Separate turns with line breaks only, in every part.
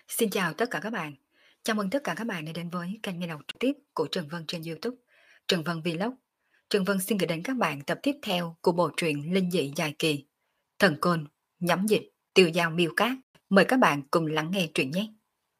Xin chào tất cả các bạn. Chào mừng tất cả các bạn đã đến với kênh nghe đọc trực tiếp của Trần Vân trên YouTube, Trần Vân Vlog. Trần Vân xin gửi đến các bạn tập tiếp theo của bộ truyện linh dị dài kỳ Thần Côn, Nhắm Dịch, Tiêu Dao Miêu Cát. Mời các bạn cùng lắng nghe truyện nhé.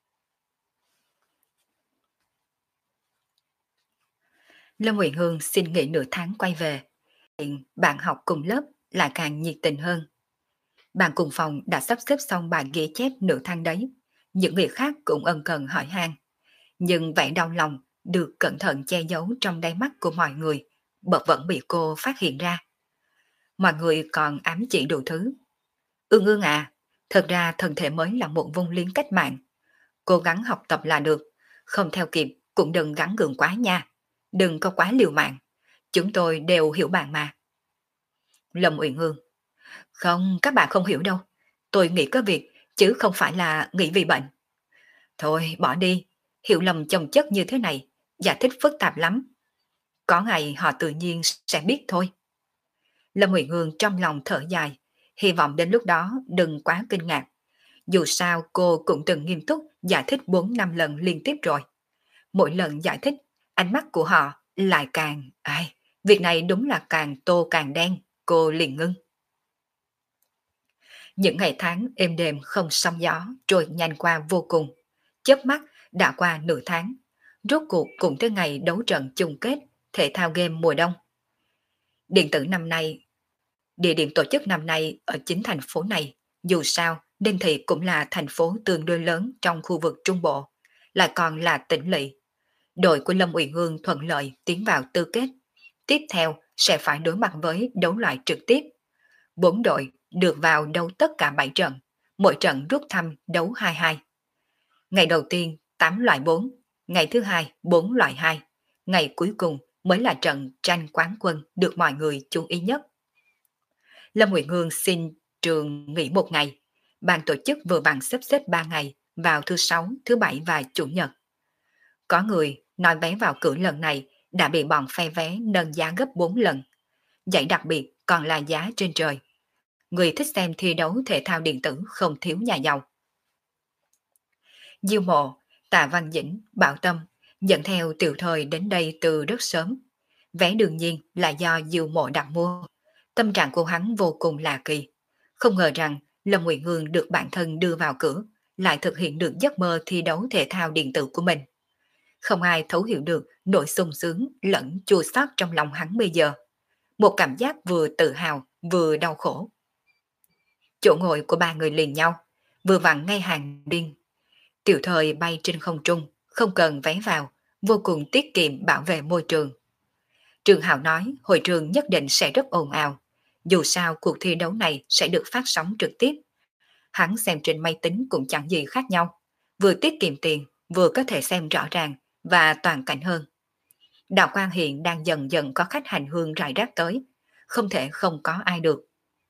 Lâm Uyển Hương xin nghỉ nửa tháng quay về. Hiện bạn học cùng lớp lại càng nhiệt tình hơn. Bạn cùng phòng đã sắp xếp xong bài ghi chép nửa tháng đấy. Những người khác cũng ân cần hỏi han. Nhưng vẻ đau lòng được cẩn thận che giấu trong đáy mắt của mọi người, bật vẫn bị cô phát hiện ra. Mọi người còn ám chỉ đủ thứ. Ương ương à, thật ra thân thể mới là một vung liếng cách mạng. Cố gắng học tập là được, không theo kịp cũng đừng gắng gượng quá nha. Đừng có quá liều mạng, chúng tôi đều hiểu bạn mà. Lâm Uyển Hương: Không, các bạn không hiểu đâu. Tôi nghĩ có việc, chứ không phải là nghĩ vì bệnh. Thôi, bỏ đi, hiểu lầm chồng chất như thế này, giải thích phức tạp lắm. Có ngày họ tự nhiên sẽ biết thôi. Lâm Uyển Hương trong lòng thở dài, hy vọng đến lúc đó đừng quá kinh ngạc. Dù sao cô cũng từng nghiêm túc giải thích 4-5 lần liên tiếp rồi. Mỗi lần giải thích, ánh mắt của họ lại càng... việc này đúng là càng tô càng đen, cô liền ngưng. Những ngày tháng êm đềm không sóng gió trôi nhanh qua vô cùng. Chớp mắt đã qua nửa tháng. Rốt cuộc cũng tới ngày đấu trận chung kết thể thao game mùa đông. Điện tử năm nay, địa điểm tổ chức năm nay ở chính thành phố này, dù sao Đinh Thị cũng là thành phố tương đối lớn trong khu vực Trung Bộ, lại còn là tỉnh lỵ. Đội của Lâm Uyển Hương thuận lợi tiến vào tứ kết. Tiếp theo sẽ phải đối mặt với đấu loại trực tiếp. 4 đội được vào đấu tất cả 7 trận, mỗi trận rút thăm đấu 2-2. Ngày đầu tiên 8 loại 4, ngày thứ hai 4 loại 2, ngày cuối cùng mới là trận tranh quán quân được mọi người chú ý nhất. Lâm Uyển Hương xin trường nghỉ một ngày, ban tổ chức vừa vặn sắp xếp 3 ngày vào thứ Sáu, thứ Bảy và Chủ nhật. Có người nói vé vào cửa lần này đã bị bọn phe vé nâng giá gấp 4 lần. Giải đặc biệt còn là giá trên trời. Người thích xem thi đấu thể thao điện tử không thiếu nhà giàu. Diêu Mộ, Tạ Văn Dĩnh, Bảo Tâm dẫn theo Tiểu Thời đến đây từ rất sớm. Vé đương nhiên là do Diêu Mộ đặt mua. Tâm trạng của hắn vô cùng lạ kỳ. Không ngờ rằng Lâm Uyển Hương được bản thân đưa vào cửa, lại thực hiện được giấc mơ thi đấu thể thao điện tử của mình. Không ai thấu hiểu được nỗi sung sướng lẫn chua xót trong lòng hắn bây giờ. Một cảm giác vừa tự hào vừa đau khổ. Chỗ ngồi của ba người liền nhau, vừa vặn ngay hàng điên. Tiểu Thời bay trên không trung, không cần vé vào, vô cùng tiết kiệm bảo vệ môi trường. Trường Hạo nói hội trường nhất định sẽ rất ồn ào, dù sao cuộc thi đấu này sẽ được phát sóng trực tiếp. Hắn xem trên máy tính cũng chẳng gì khác nhau, vừa tiết kiệm tiền, vừa có thể xem rõ ràng và toàn cảnh hơn. Đạo Quang hiện đang dần dần có khách hành hương rải rác tới, không thể không có ai được.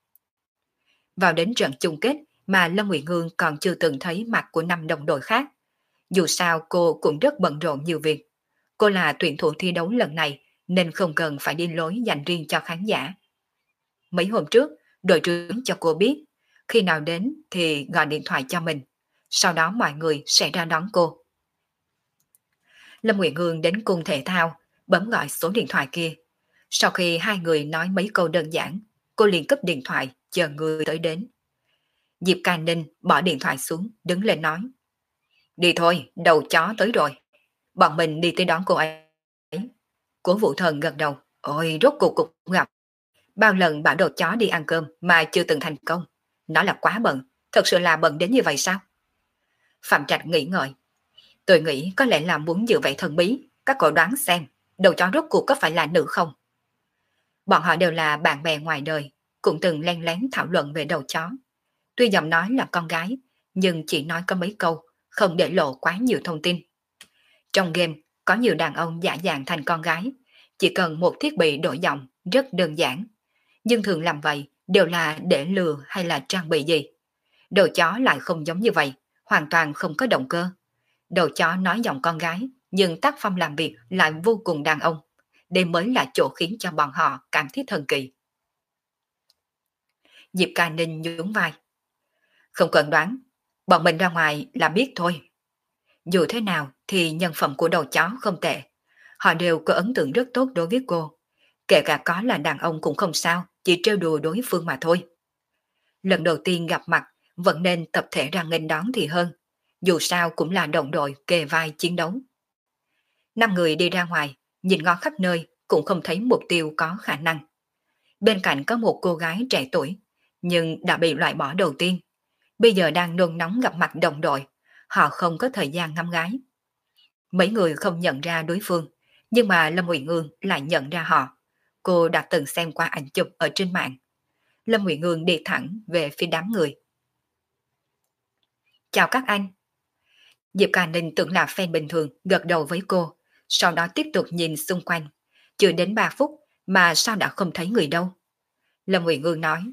Vào đến trận chung kết mà Lâm Uyển Hương còn chưa từng thấy mặt của 5 đồng đội khác. Dù sao cô cũng rất bận rộn nhiều việc. Cô là tuyển thủ thi đấu lần này nên không cần phải đi lối dành riêng cho khán giả. Mấy hôm trước, đội trưởng cho cô biết, khi nào đến thì gọi điện thoại cho mình. Sau đó mọi người sẽ ra đón cô. Lâm Uyển Hương đến cung thể thao, bấm gọi số điện thoại kia. Sau khi hai người nói mấy câu đơn giản, cô liền cúp điện thoại chờ người tới đến. Diệp Ca Ninh bỏ điện thoại xuống, đứng lên nói: Đi thôi, đầu chó tới rồi. Bọn mình đi tới đón cô ấy. Cố Vũ Thần gật đầu. Ôi, rốt cuộc cũng gặp. Bao lần bảo đầu chó đi ăn cơm mà chưa từng thành công. Nó là quá bận, thật sự là bận đến như vậy sao? Phạm Trạch nghĩ ngợi. Tôi nghĩ có lẽ là muốn giữ vậy thần bí. Các cậu đoán xem, đầu chó rốt cuộc có phải là nữ không? Bọn họ đều là bạn bè ngoài đời, cũng từng len lén thảo luận về đầu chó. Tuy giọng nói là con gái, nhưng chỉ nói có mấy câu, không để lộ quá nhiều thông tin. Trong game, có nhiều đàn ông giả dạng thành con gái, chỉ cần một thiết bị đổi giọng, rất đơn giản. Nhưng thường làm vậy đều là để lừa hay là trang bị gì. Đầu chó lại không giống như vậy, hoàn toàn không có động cơ. Đầu chó nói giọng con gái, nhưng tác phong làm việc lại vô cùng đàn ông. Đây mới là chỗ khiến cho bọn họ cảm thấy thần kỳ. Diệp Ca Ninh nhún vai. Không cần đoán, Bọn mình ra ngoài là biết thôi. Dù thế nào thì nhân phẩm của đầu chó không tệ. Họ đều có ấn tượng rất tốt đối với cô. Kể cả có là đàn ông cũng không sao, chỉ trêu đùa đối phương mà thôi. Lần đầu tiên gặp mặt, vẫn nên tập thể ra nghênh đón thì hơn. Dù sao cũng là đồng đội kề vai chiến đấu. Năm người đi ra ngoài, nhìn ngó khắp nơi, cũng không thấy mục tiêu có khả năng. Bên cạnh có một cô gái trẻ tuổi, nhưng đã bị loại bỏ đầu tiên. Bây giờ đang nôn nóng gặp mặt đồng đội, họ không có thời gian ngắm gái. Mấy người không nhận ra đối phương, nhưng mà Lâm Uyển Ương lại nhận ra họ. Cô đã từng xem qua ảnh chụp ở trên mạng. Lâm Uyển Ương đi thẳng về phía đám người. Chào các anh. Diệp Cà Ninh tưởng là fan bình thường gật đầu với cô, sau đó tiếp tục nhìn xung quanh. Chưa đến 3 phút mà sao đã không thấy người đâu. Lâm Uyển Ương nói.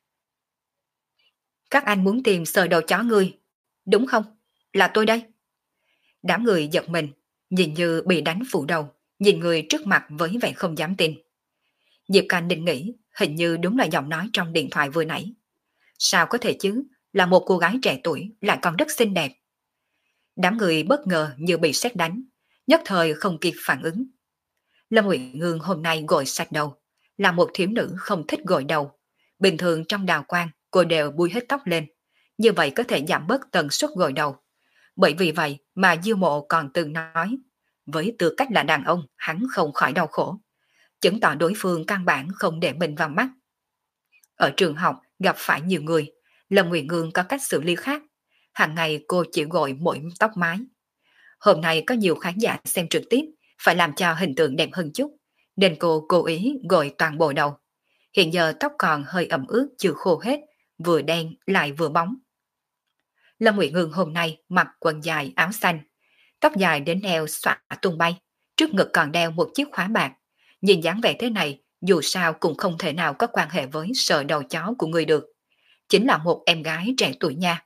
Các anh muốn tìm sờ đầu chó người, đúng không? Là tôi đây. Đám người giật mình, nhìn như bị đánh phủ đầu, nhìn người trước mặt với vẻ không dám tin. Diệp Càn định nghĩ hình như đúng là giọng nói trong điện thoại vừa nãy. Sao có thể chứ, là một cô gái trẻ tuổi lại còn rất xinh đẹp. Đám người bất ngờ như bị sét đánh, nhất thời không kịp phản ứng. Lâm Uyển Ngương hôm nay gội sạch đầu, là một thiếu nữ không thích gội đầu. Bình thường trong đào quang cô đều búi hết tóc lên, như vậy có thể giảm bớt tần suất gội đầu. Bởi vì vậy mà Diêu Mộ còn từng nói, với tư cách là đàn ông hắn không khỏi đau khổ, chứng tỏ đối phương căn bản không để mình vào mắt. Ở trường học gặp phải nhiều người, Lâm Nguyệt Ngương có cách xử lý khác. Hàng ngày cô chỉ gội mỗi tóc mái. Hôm nay có nhiều khán giả xem trực tiếp, phải làm cho hình tượng đẹp hơn chút, nên cô cố ý gội toàn bộ đầu. Hiện giờ tóc còn hơi ẩm ướt chưa khô hết, vừa đen lại vừa bóng. Lâm Nguyệt Ngương hôm nay mặc quần dài áo xanh, tóc dài đến eo xõa tung bay, trước ngực còn đeo một chiếc khóa bạc. Nhìn dáng vẻ thế này, dù sao cũng không thể nào có quan hệ với sờ đầu chó của người được. Chính là một em gái trẻ tuổi nha.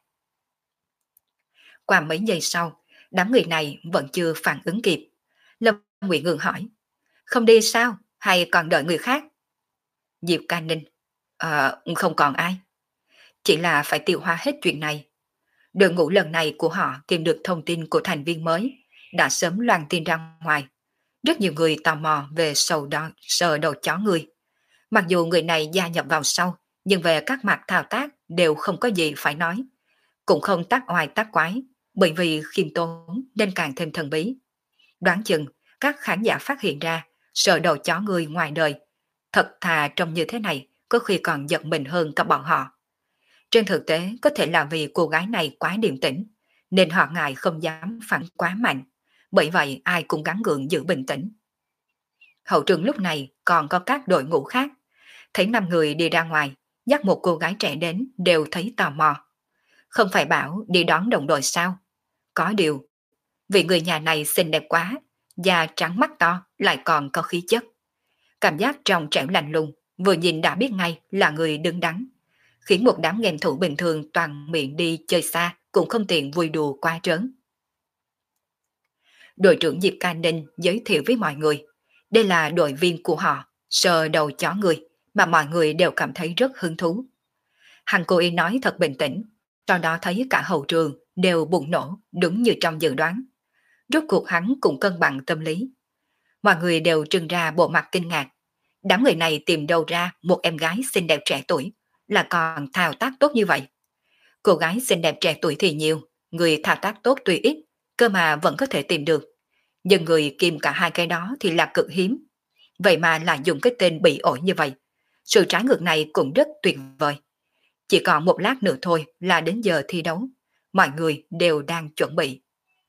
Qua mấy giây sau, đám người này vẫn chưa phản ứng kịp. Lâm Nguyệt Ngương hỏi, không đi sao, hay còn đợi người khác? Diệp Ca Ninh, không còn ai. Chỉ là phải tiêu hóa hết chuyện này. Đội ngũ lần này của họ tìm được thông tin của thành viên mới, đã sớm loan tin ra ngoài. Rất nhiều người tò mò về sờ đầu chó người. Mặc dù người này gia nhập vào sau, nhưng về các mặt thao tác đều không có gì phải nói. Cũng không tác oai tác quái, bởi vì khiêm tốn nên càng thêm thần bí. Đoán chừng, các khán giả phát hiện ra sờ đầu chó người ngoài đời. Thật thà trông như thế này, có khi còn giật mình hơn cả bọn họ. Trên thực tế có thể là vì cô gái này quá điềm tĩnh, nên họ ngại không dám phản quá mạnh. Bởi vậy ai cũng gắng gượng giữ bình tĩnh. Hậu trường lúc này còn có các đội ngũ khác. Thấy 5 người đi ra ngoài, dắt một cô gái trẻ đến đều thấy tò mò. Không phải bảo đi đón đồng đội sao? Có điều, vì người nhà này xinh đẹp quá, da trắng mắt to lại còn có khí chất. Cảm giác trong trẻo lạnh lùng, vừa nhìn đã biết ngay là người đứng đắn. Khiến một đám game thủ bình thường toàn miệng đi chơi xa cũng không tiện vui đùa quá trớn. Đội trưởng Diệp Ca Ninh giới thiệu với mọi người, đây là đội viên của họ, sờ đầu chó người, mà mọi người đều cảm thấy rất hứng thú. Hắn cố ý nói thật bình tĩnh, sau đó thấy cả hậu trường đều bùng nổ đúng như trong dự đoán. Rốt cuộc hắn cũng cân bằng tâm lý. Mọi người đều trưng ra bộ mặt kinh ngạc. Đám người này tìm đâu ra một em gái xinh đẹp trẻ tuổi, là còn thao tác tốt như vậy. Cô gái xinh đẹp trẻ tuổi thì nhiều, người thao tác tốt tuy ít, cơ mà vẫn có thể tìm được. Nhưng người kìm cả hai cái đó thì là cực hiếm. Vậy mà lại dùng cái tên bị ổi như vậy. Sự trái ngược này cũng rất tuyệt vời. Chỉ còn một lát nữa thôi là đến giờ thi đấu. Mọi người đều đang chuẩn bị.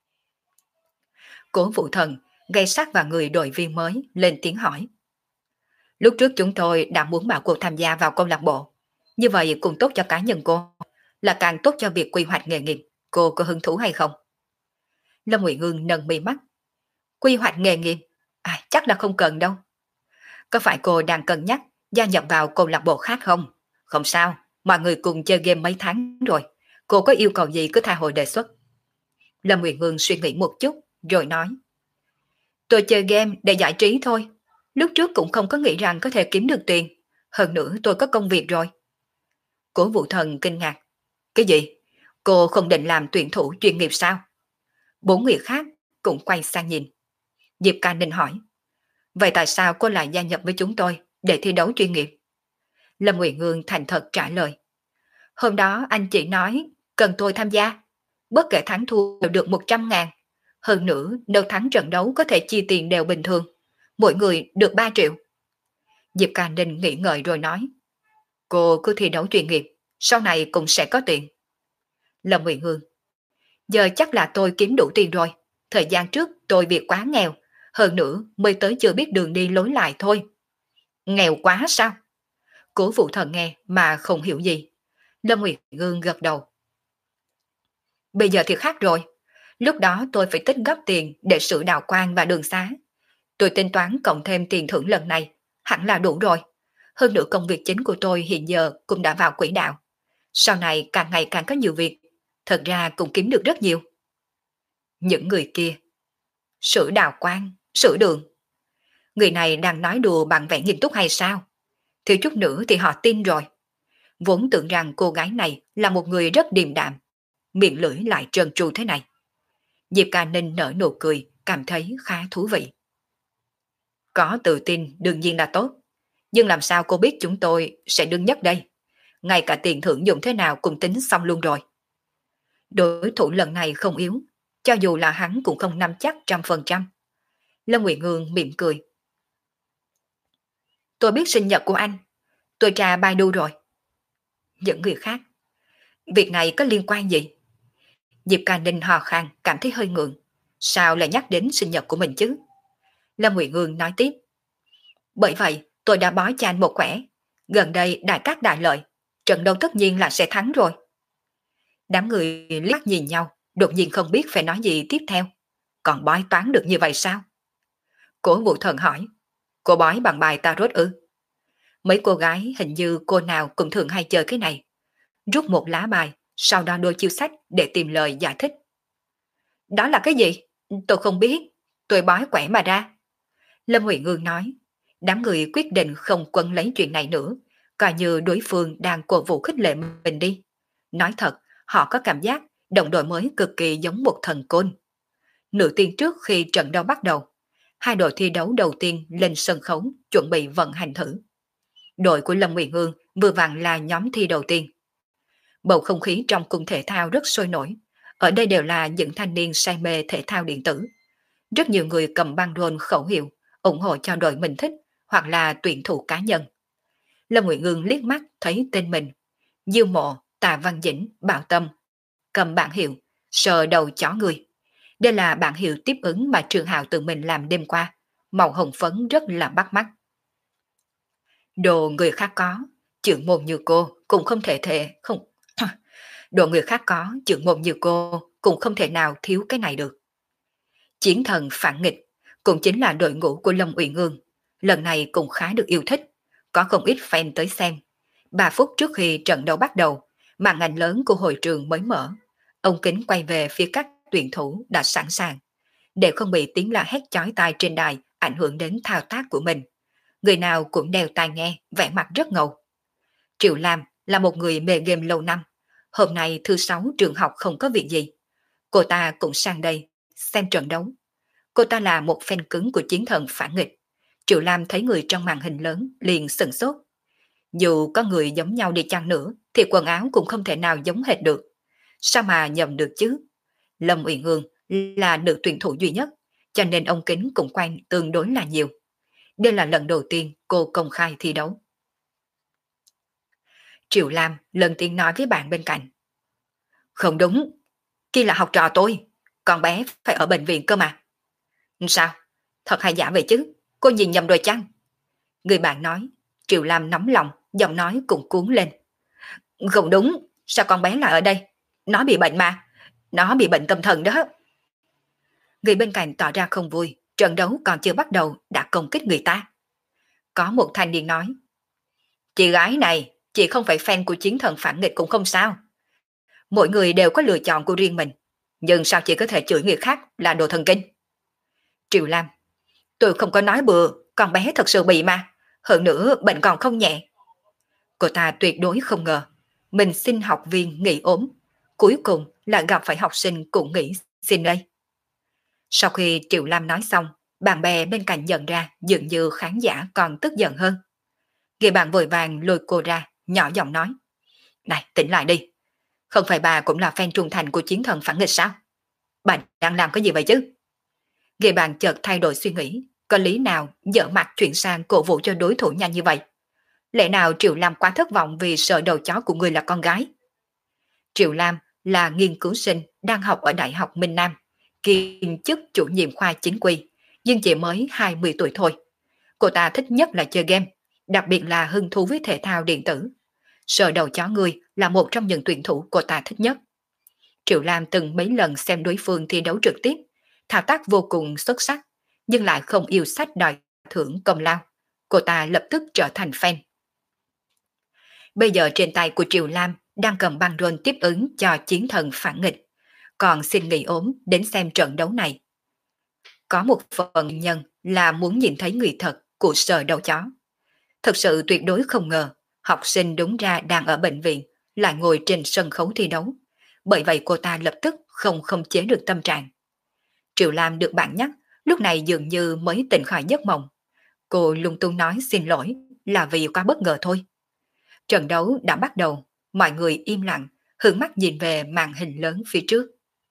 Cố Vũ Thần gây sát vào người đội viên mới lên tiếng hỏi. Lúc trước chúng tôi đã muốn bảo cô tham gia vào câu lạc bộ. Như vậy cũng tốt cho cá nhân cô, là càng tốt cho việc quy hoạch nghề nghiệp. Cô có hứng thú hay không? Lâm Nguyệt Ngưng nâng mi mắt. Quy hoạch nghề nghiệp? Chắc là không cần đâu. Có phải cô đang cân nhắc gia nhập vào câu lạc bộ khác không? Không sao, mọi người cùng chơi game mấy tháng rồi. Cô có yêu cầu gì cứ tha hồ đề xuất. Lâm Nguyệt Ngưng suy nghĩ một chút, rồi nói. Tôi chơi game để giải trí thôi. Lúc trước cũng không có nghĩ rằng có thể kiếm được tiền. Hơn nữa tôi có công việc rồi. Cố Vũ Thần kinh ngạc. Cái gì? Cô không định làm tuyển thủ chuyên nghiệp sao? Bốn người khác cũng quay sang nhìn. Diệp Ca Ninh hỏi, vậy tại sao cô lại gia nhập với chúng tôi để thi đấu chuyên nghiệp? Lâm Nguyệt Ngương thành thật trả lời, hôm đó anh chỉ nói cần tôi tham gia, bất kể thắng thua đều được 100.000. Hơn nữa, nếu thắng trận đấu có thể chi tiền đều bình thường, mỗi người được 3 triệu. Diệp Ca Ninh nghĩ ngợi rồi nói, cô cứ thi đấu chuyên nghiệp, sau này cũng sẽ có tiền. Lâm Nguyệt Ngương, giờ chắc là tôi kiếm đủ tiền rồi. Thời gian trước tôi việc quá nghèo, hơn nữa mới tới chưa biết đường đi lối lại thôi. Nghèo quá sao? Cố Vũ Thần nghe mà không hiểu gì. Lâm Nguyệt Ngương gật đầu. Bây giờ thì khác rồi. Lúc đó tôi phải tích góp tiền để sửa đạo quan và đường xá. Tôi tính toán cộng thêm tiền thưởng lần này, hẳn là đủ rồi. Hơn nữa công việc chính của tôi hiện giờ cũng đã vào quỹ đạo. Sau này càng ngày càng có nhiều việc, thật ra cũng kiếm được rất nhiều. Những người kia, sửa đạo quan, sửa đường. Người này đang nói đùa bằng vẻ nghiêm túc hay sao? Thiếu chút nữa thì họ tin rồi. Vốn tưởng rằng cô gái này là một người rất điềm đạm, miệng lưỡi lại trơn tru thế này. Diệp Ca Ninh nở nụ cười, cảm thấy khá thú vị. Có tự tin đương nhiên là tốt, nhưng làm sao cô biết chúng tôi sẽ đứng nhất đây? Ngay cả tiền thưởng dùng thế nào cũng tính xong luôn rồi. Đối thủ lần này không yếu, cho dù là hắn cũng không nắm chắc 100%. Lâm Nguyệt Ngương mỉm cười. Tôi biết sinh nhật của anh, tôi tra Baidu rồi. Những người khác, việc này có liên quan gì? Diệp Ca Ninh hò khan cảm thấy hơi ngượng. Sao lại nhắc đến sinh nhật của mình chứ? Lâm Nguyệt Ngương nói tiếp. Bởi vậy tôi đã bó cho anh một quẻ. Gần đây đại cát đại lợi, trận đấu tất nhiên là sẽ thắng rồi. Đám người liếc nhìn nhau, đột nhiên không biết phải nói gì tiếp theo. Còn bói toán được như vậy sao? Cố Vũ Thần hỏi. Cô bói bằng bài tarot ư? Mấy cô gái hình như cô nào cũng thường hay chơi cái này. Rút một lá bài, sau đó đôi chiêu sách để tìm lời giải thích. Đó là cái gì? Tôi không biết, tôi bói quẻ mà ra. Lâm Huệ Ngương nói, đám người quyết định không quấn lấy chuyện này nữa, coi như đối phương đang cổ vũ khích lệ mình đi. Nói thật, họ có cảm giác đồng đội mới cực kỳ giống một thần côn. Nửa tiếng trước khi trận đấu bắt đầu, hai đội thi đấu đầu tiên lên sân khấu chuẩn bị vận hành thử. Đội của Lâm Nguyệt Hương vừa vặn là nhóm thi đầu tiên. Bầu không khí trong cung thể thao rất sôi nổi. Ở đây đều là những thanh niên say mê thể thao điện tử. Rất nhiều người cầm băng rôn khẩu hiệu, ủng hộ cho đội mình thích hoặc là tuyển thủ cá nhân. Lâm Nguyệt Hương liếc mắt thấy tên mình. Diêu Mộ, Tạ Văn Dĩnh, Bảo Tâm. Cầm bảng hiệu, sờ đầu chó người. Đây là bảng hiệu tiếp ứng mà Trường Hạo tự mình làm đêm qua. Màu hồng phấn rất là bắt mắt. Đồ người khác có, trưởng môn như cô cũng không thể không. Đồ người khác có, trưởng môn như cô cũng không thể nào thiếu cái này được. Chiến thần phản nghịch cũng chính là đội ngũ của Lâm Uyển Ương, lần này cũng khá được yêu thích, có không ít fan tới xem. 3 phút trước khi trận đấu bắt đầu, màn ảnh lớn của hội trường mới mở, ông Kính quay về phía các tuyển thủ đã sẵn sàng, để không bị tiếng la hét chói tai trên đài ảnh hưởng đến thao tác của mình. Người nào cũng đeo tai nghe, vẻ mặt rất ngầu. Triệu Lam là một người mê game lâu năm, hôm nay thứ 6 trường học không có việc gì. Cô ta cũng sang đây xem trận đấu. Cô ta là một fan cứng của chiến thần phản nghịch. Triệu Lam thấy người trong màn hình lớn liền sửng sốt. Dù có người giống nhau đi chăng nữa thì quần áo cũng không thể nào giống hệt được. Sao mà nhầm được chứ? Lâm Uyển Ương là nữ tuyển thủ duy nhất, cho nên ông Kính cũng quan tương đối là nhiều. Đây là lần đầu tiên cô công khai thi đấu. Triệu Lam lần tiên nói với bạn bên cạnh. Không đúng, kia là học trò tôi, con bé phải ở bệnh viện cơ mà. Sao? Thật hay giả vậy chứ? Cô nhìn nhầm rồi chăng? Người bạn nói. Triệu Lam nóng lòng, giọng nói cũng cuốn lên. Không đúng, sao con bé lại ở đây? Nó bị bệnh mà, nó bị bệnh tâm thần đó. Người bên cạnh tỏ ra không vui, trận đấu còn chưa bắt đầu đã công kích người ta. Có một thanh niên nói. Chị gái này, chị không phải fan của chiến thần phản nghịch cũng không sao. Mỗi người đều có lựa chọn của riêng mình, nhưng sao chị có thể chửi người khác là đồ thần kinh? Triệu Lam. Tôi không có nói bừa, con bé thật sự bị mà. Hơn nữa bệnh còn không nhẹ. Cô ta tuyệt đối không ngờ mình xin học viên nghỉ ốm. cuối cùng là gặp phải học sinh cũng nghĩ xin đây. Sau khi Triệu Lam nói xong, bạn bè bên cạnh nhận ra dường như khán giả còn tức giận hơn. Người bạn vội vàng lôi cô ra, nhỏ giọng nói. Này, tỉnh lại đi. Không phải bà cũng là fan trung thành của chiến thần phản nghịch sao? Bà đang làm cái gì vậy chứ? Người bạn chợt thay đổi suy nghĩ. Có lý nào dở mặt chuyển sang cổ vũ cho đối thủ nhanh như vậy? Lẽ nào Triệu Lam quá thất vọng vì sợ đầu chó của người là con gái? Triệu Lam là nghiên cứu sinh đang học ở Đại học Minh Nam, kiêm chức chủ nhiệm khoa chính quy, nhưng chỉ mới 20 tuổi thôi. Cô ta thích nhất là chơi game, đặc biệt là hứng thú với thể thao điện tử. Sợ đầu chó người là một trong những tuyển thủ cô ta thích nhất. Triệu Lam từng mấy lần xem đối phương thi đấu trực tiếp, thao tác vô cùng xuất sắc, nhưng lại không yêu sách đòi thưởng công lao. Cô ta lập tức trở thành fan. Bây giờ trên tay của Triệu Lam đang cầm băng rôn tiếp ứng cho chiến thần phản nghịch, còn xin nghỉ ốm đến xem trận đấu này. Có một phần nhân là muốn nhìn thấy người thật của sợ đầu chó. Thật sự tuyệt đối không ngờ, học sinh đúng ra đang ở bệnh viện, lại ngồi trên sân khấu thi đấu. Bởi vậy cô ta lập tức không chế được tâm trạng. Triệu Lam được bạn nhắc, lúc này dường như mới tỉnh khỏi giấc mộng. Cô lung tung nói xin lỗi là vì quá bất ngờ thôi. Trận đấu đã bắt đầu, mọi người im lặng, hướng mắt nhìn về màn hình lớn phía trước.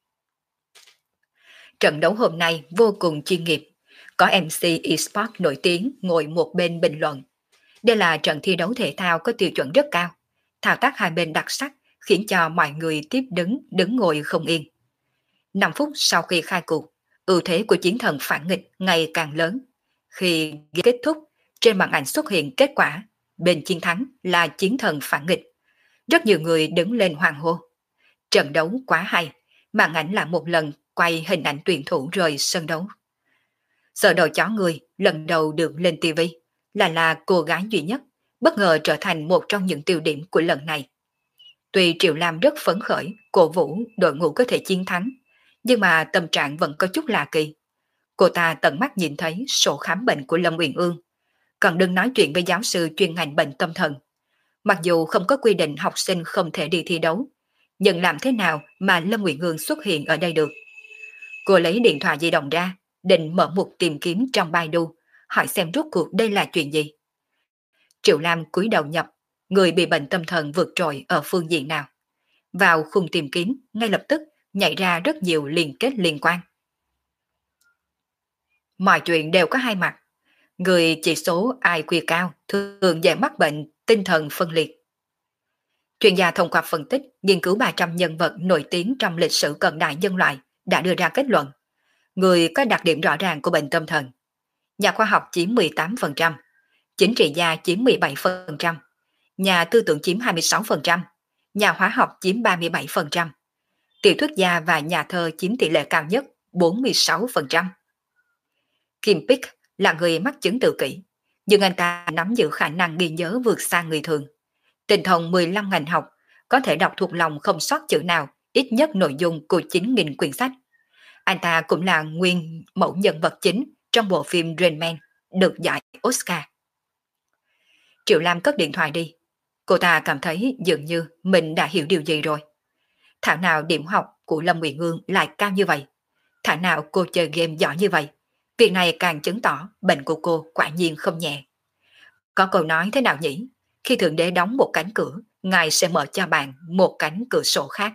Trận đấu hôm nay vô cùng chuyên nghiệp, có MC eSports nổi tiếng ngồi một bên bình luận. Đây là trận thi đấu thể thao có tiêu chuẩn rất cao, thao tác hai bên đặc sắc khiến cho mọi người tiếp đứng ngồi không yên. 5 phút sau khi khai cuộc, ưu thế của chiến thần phản nghịch ngày càng lớn. Khi kết thúc, trên màn ảnh xuất hiện kết quả, bên chiến thắng là chiến thần phản nghịch. Rất nhiều người đứng lên hoan hô. Trận đấu quá hay, màn ảnh là một lần quay hình ảnh tuyển thủ rời sân đấu. Sợ đầu chó người lần đầu được lên TV, là cô gái duy nhất, bất ngờ trở thành một trong những tiêu điểm của lần này. Tuy Triệu Lam rất phấn khởi, cổ vũ đội ngũ có thể chiến thắng, nhưng mà tâm trạng vẫn có chút lạ kỳ. Cô ta tận mắt nhìn thấy sổ khám bệnh của Lâm Uyển Ương, còn đừng nói chuyện với giáo sư chuyên ngành bệnh tâm thần. Mặc dù không có quy định học sinh không thể đi thi đấu, nhưng làm thế nào mà Lâm Uyển Ương xuất hiện ở đây được? Cô lấy điện thoại di động ra, định mở mục tìm kiếm trong Baidu, hỏi xem rốt cuộc đây là chuyện gì. Triệu Lam cúi đầu nhập, người bị bệnh tâm thần vượt trội ở phương diện nào. Vào khung tìm kiếm, ngay lập tức nhảy ra rất nhiều liên kết liên quan. Mọi chuyện đều có hai mặt. Người chỉ số IQ cao thường dễ mắc bệnh tinh thần phân liệt. Chuyên gia thông qua phân tích, nghiên cứu 300 nhân vật nổi tiếng trong lịch sử cận đại nhân loại đã đưa ra kết luận. Người có đặc điểm rõ ràng của bệnh tâm thần. Nhà khoa học chiếm 18%, chính trị gia chiếm 17%, nhà tư tưởng chiếm 26%, nhà hóa học chiếm 37%, tiểu thuyết gia và nhà thơ chiếm tỷ lệ cao nhất 46%. Kim Pick là người mắc chứng tự kỷ, nhưng anh ta nắm giữ khả năng ghi nhớ vượt xa người thường. Tinh thông 15 ngành học, có thể đọc thuộc lòng không sót chữ nào, ít nhất nội dung của 9.000 quyển sách. Anh ta cũng là nguyên mẫu nhân vật chính trong bộ phim Rain Man, được giải Oscar. Triệu Lam cất điện thoại đi. Cô ta cảm thấy dường như mình đã hiểu điều gì rồi. Thảo nào điểm học của Lâm Uyển Ương lại cao như vậy? Thảo nào cô chơi game giỏi như vậy? Việc này càng chứng tỏ bệnh của cô quả nhiên không nhẹ. Có câu nói thế nào nhỉ? Khi Thượng Đế đóng một cánh cửa, Ngài sẽ mở cho bạn một cánh cửa sổ khác.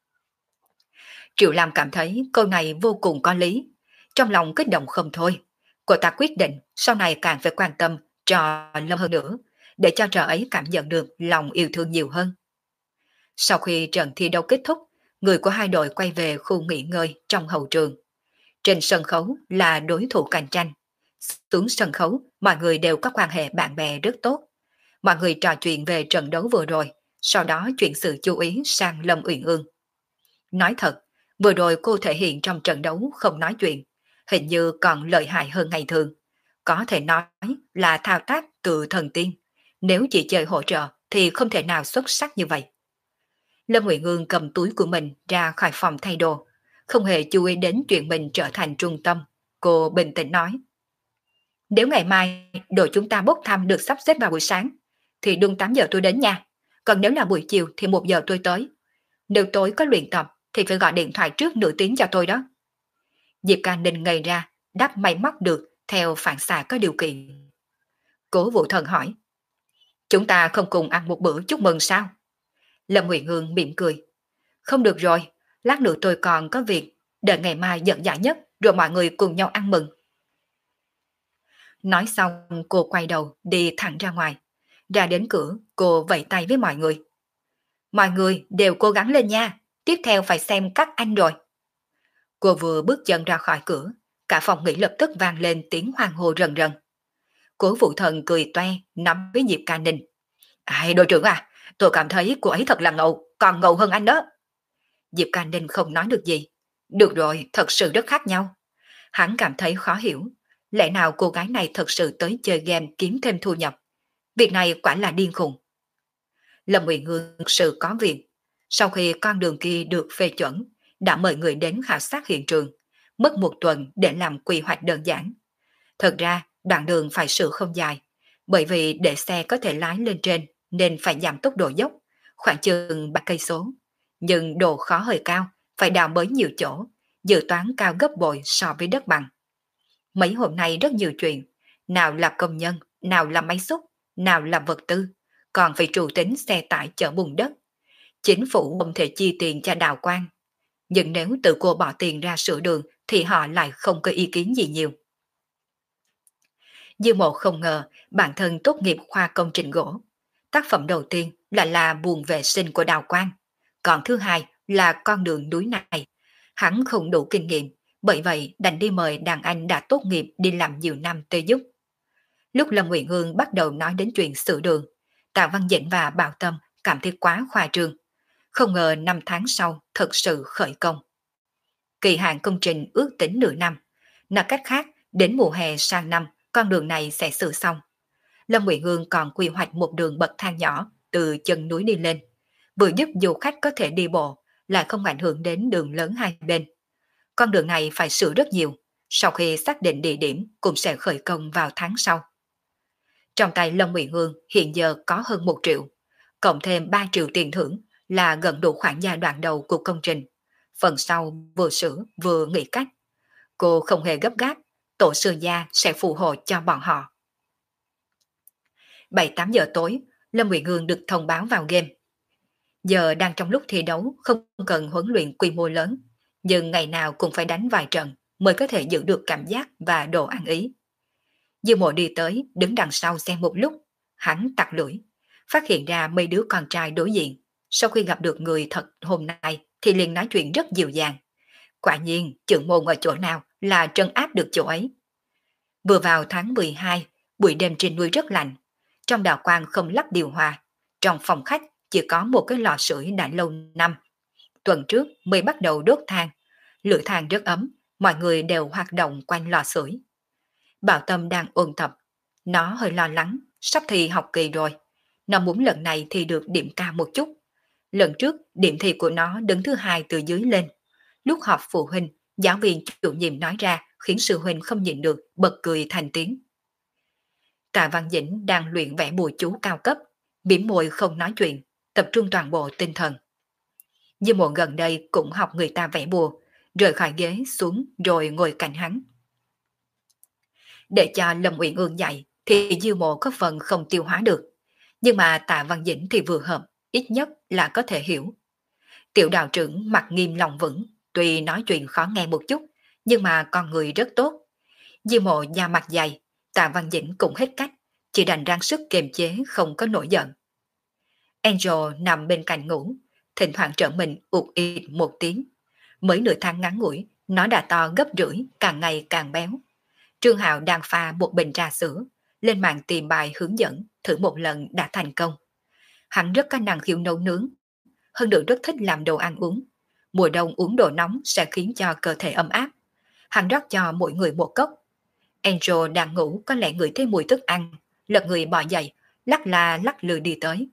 Triệu Lam cảm thấy câu này vô cùng có lý. Trong lòng kích động không thôi. Cô ta quyết định sau này càng phải quan tâm trò Lâm hơn nữa, để cho trò ấy cảm nhận được lòng yêu thương nhiều hơn. Sau khi trận thi đấu kết thúc, người của hai đội quay về khu nghỉ ngơi trong hậu trường. Trên sân khấu là đối thủ cạnh tranh. Xuống sân khấu, mọi người đều có quan hệ bạn bè rất tốt. Mọi người trò chuyện về trận đấu vừa rồi, sau đó chuyển sự chú ý sang Lâm Uyển Ương. Nói thật, vừa rồi cô thể hiện trong trận đấu không nói chuyện, hình như còn lợi hại hơn ngày thường. Có thể nói là thao tác từ thần tiên. Nếu chỉ chơi hỗ trợ thì không thể nào xuất sắc như vậy. Lâm Uyển Ương cầm túi của mình ra khỏi phòng thay đồ, không hề chú ý đến chuyện mình trở thành trung tâm. Cô bình tĩnh nói. Nếu ngày mai đội chúng ta bốc thăm được sắp xếp vào buổi sáng, thì đúng 8 giờ tôi đến nha. Còn nếu là buổi chiều thì 1 giờ tôi tới. Nếu tối có luyện tập thì phải gọi điện thoại trước nửa tiếng cho tôi đó. Diệp Ca Ninh ngây ra, đáp may móc được theo phản xạ có điều kiện. Cố Vũ Thần hỏi, chúng ta không cùng ăn một bữa chúc mừng sao? Lâm Nguyệt Hương mỉm cười. Không được rồi, lát nữa tôi còn có việc, đợi ngày mai giận giải nhất rồi mọi người cùng nhau ăn mừng. Nói xong cô quay đầu đi thẳng ra ngoài. Ra đến cửa cô vẫy tay với mọi người. Mọi người đều cố gắng lên nha, tiếp theo phải xem các anh rồi. Cô vừa bước chân ra khỏi cửa, cả phòng nghỉ lập tức vang lên tiếng hoan hô rần rần. Cố Vũ Thần cười toe nắm với Diệp Ca Ninh. Ai đội trưởng à, tôi cảm thấy cô ấy thật là ngầu, còn ngầu hơn anh đó. Diệp Ca Ninh không nói được gì. Được rồi, thật sự rất khác nhau. Hắn cảm thấy khó hiểu. Lẽ nào cô gái này thật sự tới chơi game kiếm thêm thu nhập? Việc này quả là điên khùng. Lâm Nguyện Hương thực sự có việc. Sau khi con đường kia được phê chuẩn, đã mời người đến khảo sát hiện trường, mất 1 tuần để làm quy hoạch đơn giản. Thật ra, đoạn đường phải sửa không dài, bởi vì để xe có thể lái lên trên nên phải giảm tốc độ dốc, khoảng chừng 3 cây số. Nhưng độ khó hơi cao, phải đào bới nhiều chỗ, dự toán cao gấp bội so với đất bằng. Mấy hôm nay rất nhiều chuyện, nào là công nhân, nào là máy xúc, nào là vật tư, còn phải trụ tính xe tải chở bùn đất. Chính phủ không thể chi tiền cho đào quang. Nhưng nếu tự cô bỏ tiền ra sửa đường thì họ lại không có ý kiến gì nhiều. Dư Mộ không ngờ bản thân tốt nghiệp khoa công trình gỗ. Tác phẩm đầu tiên là buồng vệ sinh của đào quang. Còn thứ hai là con đường núi này. Hắn không đủ kinh nghiệm, bởi vậy đành đi mời đàn anh đã tốt nghiệp đi làm nhiều năm tới giúp. Lúc Lâm Nguyện Hương bắt đầu nói đến chuyện sửa đường, Tạ Văn Dĩnh và Bảo Tâm cảm thấy quá khoa trương. Không ngờ 5 tháng sau thật sự khởi công. Kỳ hạn công trình ước tính nửa năm. Nói cách khác, đến mùa hè sang năm, con đường này sẽ sửa xong. Lâm Nguyện Hương còn quy hoạch một đường bậc thang nhỏ từ chân núi đi lên, vừa giúp du khách có thể đi bộ, lại không ảnh hưởng đến đường lớn hai bên. Con đường này phải sửa rất nhiều, sau khi xác định địa điểm cũng sẽ khởi công vào tháng sau. Trong tay Lâm Nguyện Hương hiện giờ có hơn 1 triệu, cộng thêm 3 triệu tiền thưởng là gần đủ khoản giai đoạn đầu của công trình. Phần sau vừa sửa vừa nghĩ cách. Cô không hề gấp gáp, tổ sư gia sẽ phù hộ cho bọn họ. 7-8 giờ tối, Lâm Nguyện Hương được thông báo vào game. Giờ đang trong lúc thi đấu không cần huấn luyện quy mô lớn, nhưng ngày nào cũng phải đánh vài trận mới có thể giữ được cảm giác và độ ăn ý. Dư Mộ đi tới, đứng đằng sau xem một lúc, hắn tặc lưỡi, phát hiện ra mấy đứa con trai đối diện. Sau khi gặp được người thật hôm nay thì liền nói chuyện rất dịu dàng. Quả nhiên, trưởng môn ở chỗ nào là trấn áp được chỗ ấy. Vừa vào tháng 12, buổi đêm trên núi rất lạnh. Trong đào quang không lắp điều hòa. Trong phòng khách chỉ có một cái lò sưởi đã lâu năm. Tuần trước mới bắt đầu đốt than. Lửa than rất ấm, mọi người đều hoạt động quanh lò sưởi. Bảo Tâm đang ôn tập. Nó hơi lo lắng, sắp thi học kỳ rồi. Nó muốn lần này thì được điểm cao một chút. Lần trước, điểm thi của nó đứng thứ 2 từ dưới lên. Lúc họp phụ huynh, giáo viên chủ nhiệm nói ra khiến sư huynh không nhịn được, bật cười thành tiếng. Tạ Văn Dĩnh đang luyện vẽ bùa chú cao cấp, mỉm môi không nói chuyện, tập trung toàn bộ tinh thần. Dư Mộ gần đây cũng học người ta vẽ bùa, rời khỏi ghế xuống rồi ngồi cạnh hắn. Để cho Lâm Uyển Ương dạy thì Dư Mộ có phần không tiêu hóa được, nhưng mà Tạ Văn Dĩnh thì vừa hợp, ít nhất là có thể hiểu. Tiểu đạo trưởng mặt nghiêm lòng vững, tuy nói chuyện khó nghe một chút, nhưng mà con người rất tốt. Dư Mộ da mặt dày, Tạ Văn Dĩnh cũng hết cách, chỉ đành ráng sức kiềm chế không có nổi giận. Angel nằm bên cạnh ngủ, thỉnh thoảng trở mình ụt ịt một tiếng. Mới nửa tháng ngắn ngủi, nó đã to gấp rưỡi, càng ngày càng béo. Trương Hạo đang pha một bình trà sữa, lên mạng tìm bài hướng dẫn, thử một lần đã thành công. Hắn rất có năng khiếu nấu nướng, hơn nữa rất thích làm đồ ăn uống. Mùa đông uống đồ nóng sẽ khiến cho cơ thể ấm áp. Hắn rót cho mỗi người một cốc. Angel đang ngủ có lẽ ngửi thấy mùi thức ăn, lật người bò dậy, lắc la lắc lư đi tới.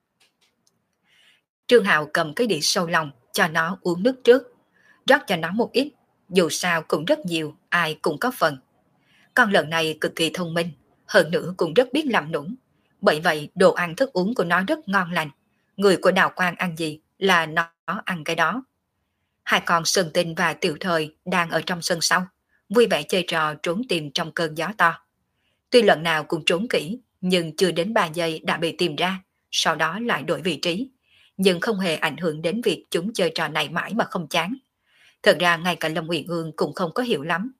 Trương Hạo cầm cái đĩa sâu lòng cho nó uống nước trước, rót cho nó một ít, dù sao cũng rất nhiều, ai cũng có phần. Con lợn này cực kỳ thông minh, hơn nữa cũng rất biết làm nũng, bởi vậy đồ ăn thức uống của nó rất ngon lành. Người của Đào Quang ăn gì, là nó ăn cái đó. Hai con Sơn Tinh và Tiểu Thời đang ở trong sân sau, vui vẻ chơi trò trốn tìm trong cơn gió to. Tuy lần nào cũng trốn kỹ, nhưng chưa đến 3 giây đã bị tìm ra, sau đó lại đổi vị trí. Nhưng không hề ảnh hưởng đến việc chúng chơi trò này mãi mà không chán. Thật ra ngay cả Lâm Uyển Ương cũng không có hiểu lắm.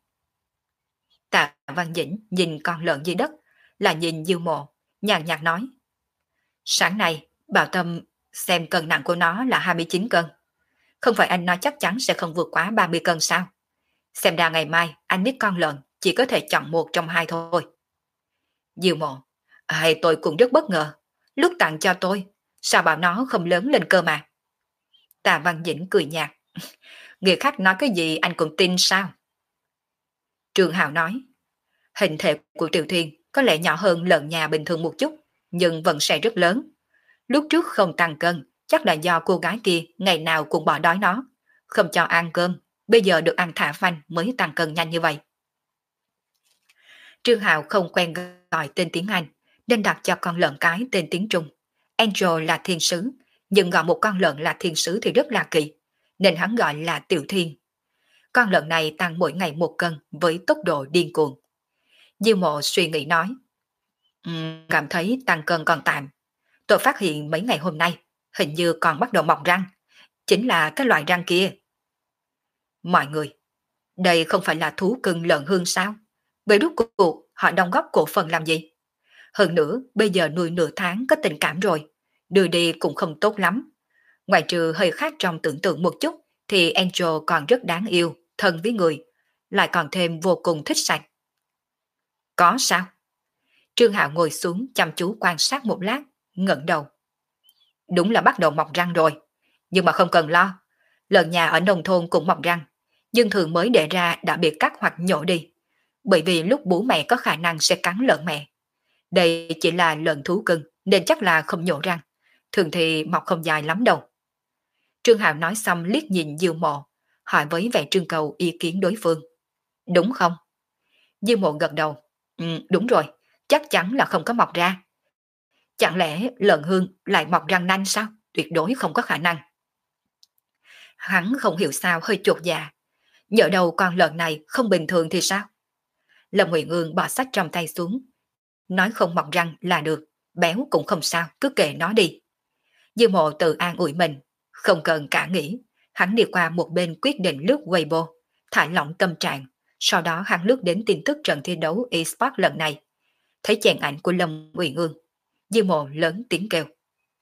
Tạ Văn Dĩnh nhìn con lợn dưới đất, là nhìn Diêu Mộ, nhàn nhạt nói. Sáng nay, Bảo Tâm xem cân nặng của nó là 29 cân. Không phải anh nói chắc chắn sẽ không vượt quá 30 cân sao? Xem ra ngày mai anh biết con lợn chỉ có thể chọn một trong hai thôi. Diêu Mộ, hay tôi cũng rất bất ngờ. Lúc tặng cho tôi, sao bảo nó không lớn lên cơ mà? Tạ Văn Dĩnh cười nhạt. Người khác nói cái gì anh cũng tin sao? Trương Hào nói. Hình thể của Tiểu Thiên có lẽ nhỏ hơn lợn nhà bình thường một chút, nhưng vẫn sẽ rất lớn. Lúc trước không tăng cân, chắc là do cô gái kia ngày nào cũng bỏ đói nó, không cho ăn cơm, bây giờ được ăn thả phanh mới tăng cân nhanh như vậy. Trương Hạo không quen gọi tên tiếng Anh, nên đặt cho con lợn cái tên tiếng Trung. Angel là thiên sứ, nhưng gọi một con lợn là thiên sứ thì rất là kỳ, nên hắn gọi là Tiểu Thiên. Con lợn này tăng mỗi ngày 1 cân với tốc độ điên cuồng. Diêu Mộ suy nghĩ nói, cảm thấy tăng cân còn tạm. Tôi phát hiện mấy ngày hôm nay, hình như còn bắt đầu mọc răng, chính là cái loại răng kia. Mọi người, đây không phải là thú cưng lợn hương sao? Vậy rốt cuộc họ đóng góp cổ phần làm gì? Hơn nữa, bây giờ nuôi nửa tháng có tình cảm rồi, đưa đi cũng không tốt lắm. Ngoài trừ hơi khác trong tưởng tượng một chút, thì Angel còn rất đáng yêu, thân với người, lại còn thêm vô cùng thích sạch. Có sao? Trương Hạo ngồi xuống chăm chú quan sát một lát, ngẩng đầu. Đúng là bắt đầu mọc răng rồi, nhưng mà không cần lo. Lợn nhà ở nông thôn cũng mọc răng, nhưng thường mới đẻ ra đã bị cắt hoặc nhổ đi, bởi vì lúc bú mẹ có khả năng sẽ cắn lợn mẹ. Đây chỉ là lợn thú cưng nên chắc là không nhổ răng, thường thì mọc không dài lắm đâu. Trương Hạo nói xong liếc nhìn Diêu Mộ, hỏi với vẻ trưng cầu ý kiến đối phương. Đúng không? Diêu Mộ gật đầu. Đúng rồi, chắc chắn là không có mọc ra. Chẳng lẽ lợn hương lại mọc răng nanh sao? Tuyệt đối không có khả năng. Hắn không hiểu sao hơi chột dạ. Nhỡ đầu con lợn này không bình thường thì sao? Lâm Nguyện Ương bỏ sách trong tay xuống. Nói không mọc răng là được, béo cũng không sao, cứ kệ nó đi. Dư Mộ tự an ủi mình, không cần cả nghĩ. Hắn đi qua một bên quyết định lướt Weibo, thả lỏng tâm trạng. Sau đó hắn lướt đến tin tức trận thi đấu eSports lần này. Thấy chèn ảnh của Lâm Nguyện Ương, Dư Mộ lớn tiếng kêu.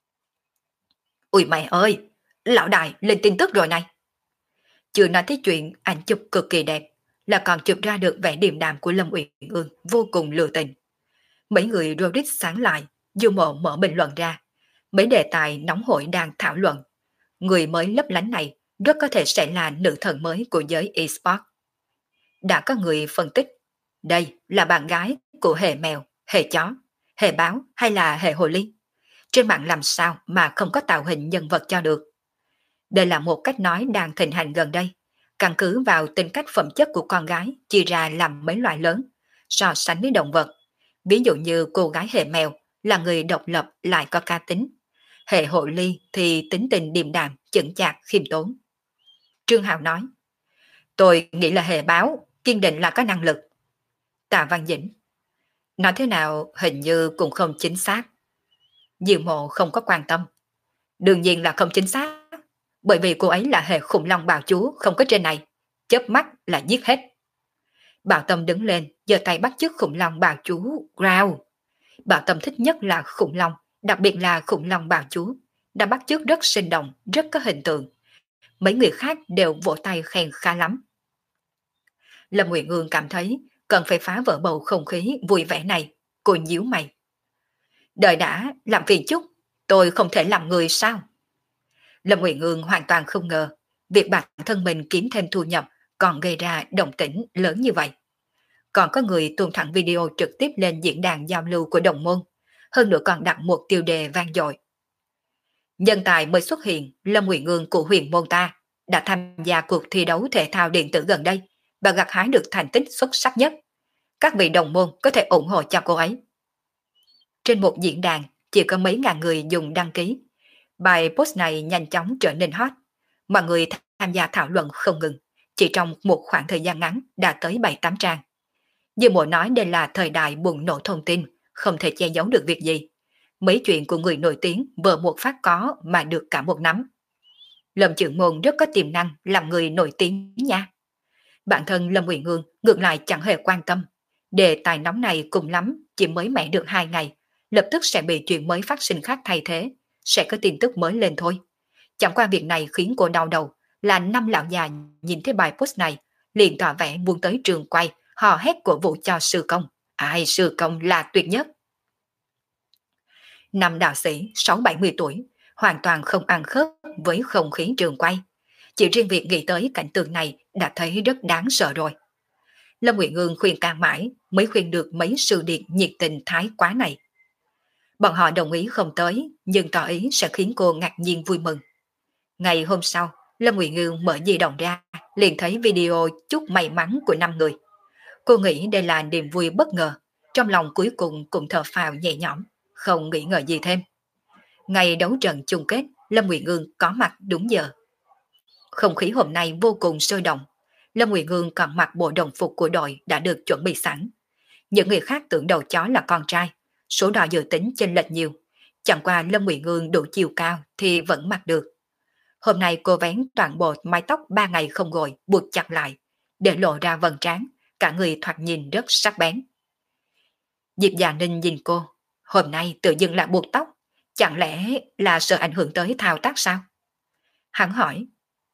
Ui mẹ ơi, lão đại lên tin tức rồi này. Chưa nói tới chuyện ảnh chụp cực kỳ đẹp, là còn chụp ra được vẻ điềm đạm của Lâm Uyển Ương vô cùng lừa tình. Mấy người Reddit sáng lại, Du Mộ mở bình luận ra. Mấy đề tài nóng hổi đang thảo luận. Người mới lấp lánh này rất có thể sẽ là nữ thần mới của giới eSports. Đã có người phân tích, đây là bạn gái của hề mèo, hề chó, hề báo hay là hề hồ ly. Trên mạng làm sao mà không có tạo hình nhân vật cho được. Đây là một cách nói đang thịnh hành gần đây, căn cứ vào tính cách phẩm chất của con gái chia ra làm mấy loại lớn, so sánh với động vật. Ví dụ như cô gái hệ mèo là người độc lập lại có cá tính. Hệ hộ ly thì tính tình điềm đạm, chững chạc, khiêm tốn. Trương Hào nói, tôi nghĩ là hệ báo, kiên định là có năng lực. Tạ Văn Dĩnh, nói thế nào hình như cũng không chính xác. Diệu Mộ không có quan tâm. Đương nhiên là không chính xác, bởi vì cô ấy là hệ khủng long bào chúa không có trên này, chớp mắt là giết hết. Bảo Tâm đứng lên, giơ tay bắt chước khủng long bào chúa, growl. Bảo Tâm thích nhất là khủng long, đặc biệt là khủng long bào chúa, đã bắt chước rất sinh động, rất có hình tượng. Mấy người khác đều vỗ tay khen khá lắm. Lâm Nguyện Ương cảm thấy cần phải phá vỡ bầu không khí vui vẻ này, cô nhíu mày. Đợi đã, làm phiền chút, tôi không thể làm người sao? Lâm Nguyện Ương hoàn toàn không ngờ việc bản thân mình kiếm thêm thu nhập còn gây ra động tĩnh lớn như vậy. Còn có người tuôn thẳng video trực tiếp lên diễn đàn giao lưu của đồng môn, hơn nữa còn đặt một tiêu đề vang dội. Nhân tài mới xuất hiện, Lâm Nguyện Ương của huyền môn ta đã tham gia cuộc thi đấu thể thao điện tử gần đây và gặt hái được thành tích xuất sắc nhất. Các vị đồng môn có thể ủng hộ cho cô ấy. Trên một diễn đàn chỉ có mấy ngàn người dùng đăng ký. Bài post này nhanh chóng trở nên hot. Mọi người tham gia thảo luận không ngừng. Chỉ trong một khoảng thời gian ngắn đã tới 7-8 trang. Dư Mộ nói đây là thời đại bùng nổ thông tin, không thể che giấu được việc gì. Mấy chuyện của người nổi tiếng vừa một phát có mà được cả một nắm. Lâm Chưởng Môn rất có tiềm năng làm người nổi tiếng nha. Bản thân Lâm Uyển Ương ngược lại chẳng hề quan tâm. Đề tài nóng này cùng lắm chỉ mới mẻ được 2 ngày, lập tức sẽ bị chuyện mới phát sinh khác thay thế, sẽ có tin tức mới lên thôi. Chẳng qua việc này khiến cô đau đầu là 5 lão già nhìn thấy bài post này, liền tỏ vẻ buông tới trường quay, hò hét cổ vũ cho sư công. Ai sư công là tuyệt nhất. Năm đạo sĩ 6-70 tuổi, hoàn toàn không ăn khớp với không khí trường quay. Chỉ riêng việc nghĩ tới cảnh tượng này đã thấy rất đáng sợ rồi. Lâm Nguyện Ương khuyên can mãi mới khuyên được mấy sư điệt nhiệt tình thái quá này. Bọn họ đồng ý không tới, nhưng tỏ ý sẽ khiến cô ngạc nhiên vui mừng. Ngày hôm sau, Lâm Nguyện Ương mở di động ra, liền thấy video chúc may mắn của 5 người. Cô nghĩ đây là niềm vui bất ngờ, trong lòng cuối cùng cũng thở phào nhẹ nhõm, không nghĩ ngợi gì thêm. Ngày đấu trận chung kết, Lâm Nguyện Ương có mặt đúng giờ. Không khí hôm nay vô cùng sôi động. Lâm Nguyện Ương còn mặc bộ đồng phục của đội đã được chuẩn bị sẵn. Những người khác tưởng đầu chó là con trai, số đo dự tính chênh lệch nhiều. Chẳng qua Lâm Nguyện Ương đủ chiều cao thì vẫn mặc được. Hôm nay cô vén toàn bộ mái tóc 3 ngày không gội, buộc chặt lại, để lộ ra vầng trán, cả người thoạt nhìn rất sắc bén. Diệp Già Ninh nhìn cô, hôm nay tự dưng lại buộc tóc, chẳng lẽ là sợ ảnh hưởng tới thao tác sao? Hắn hỏi,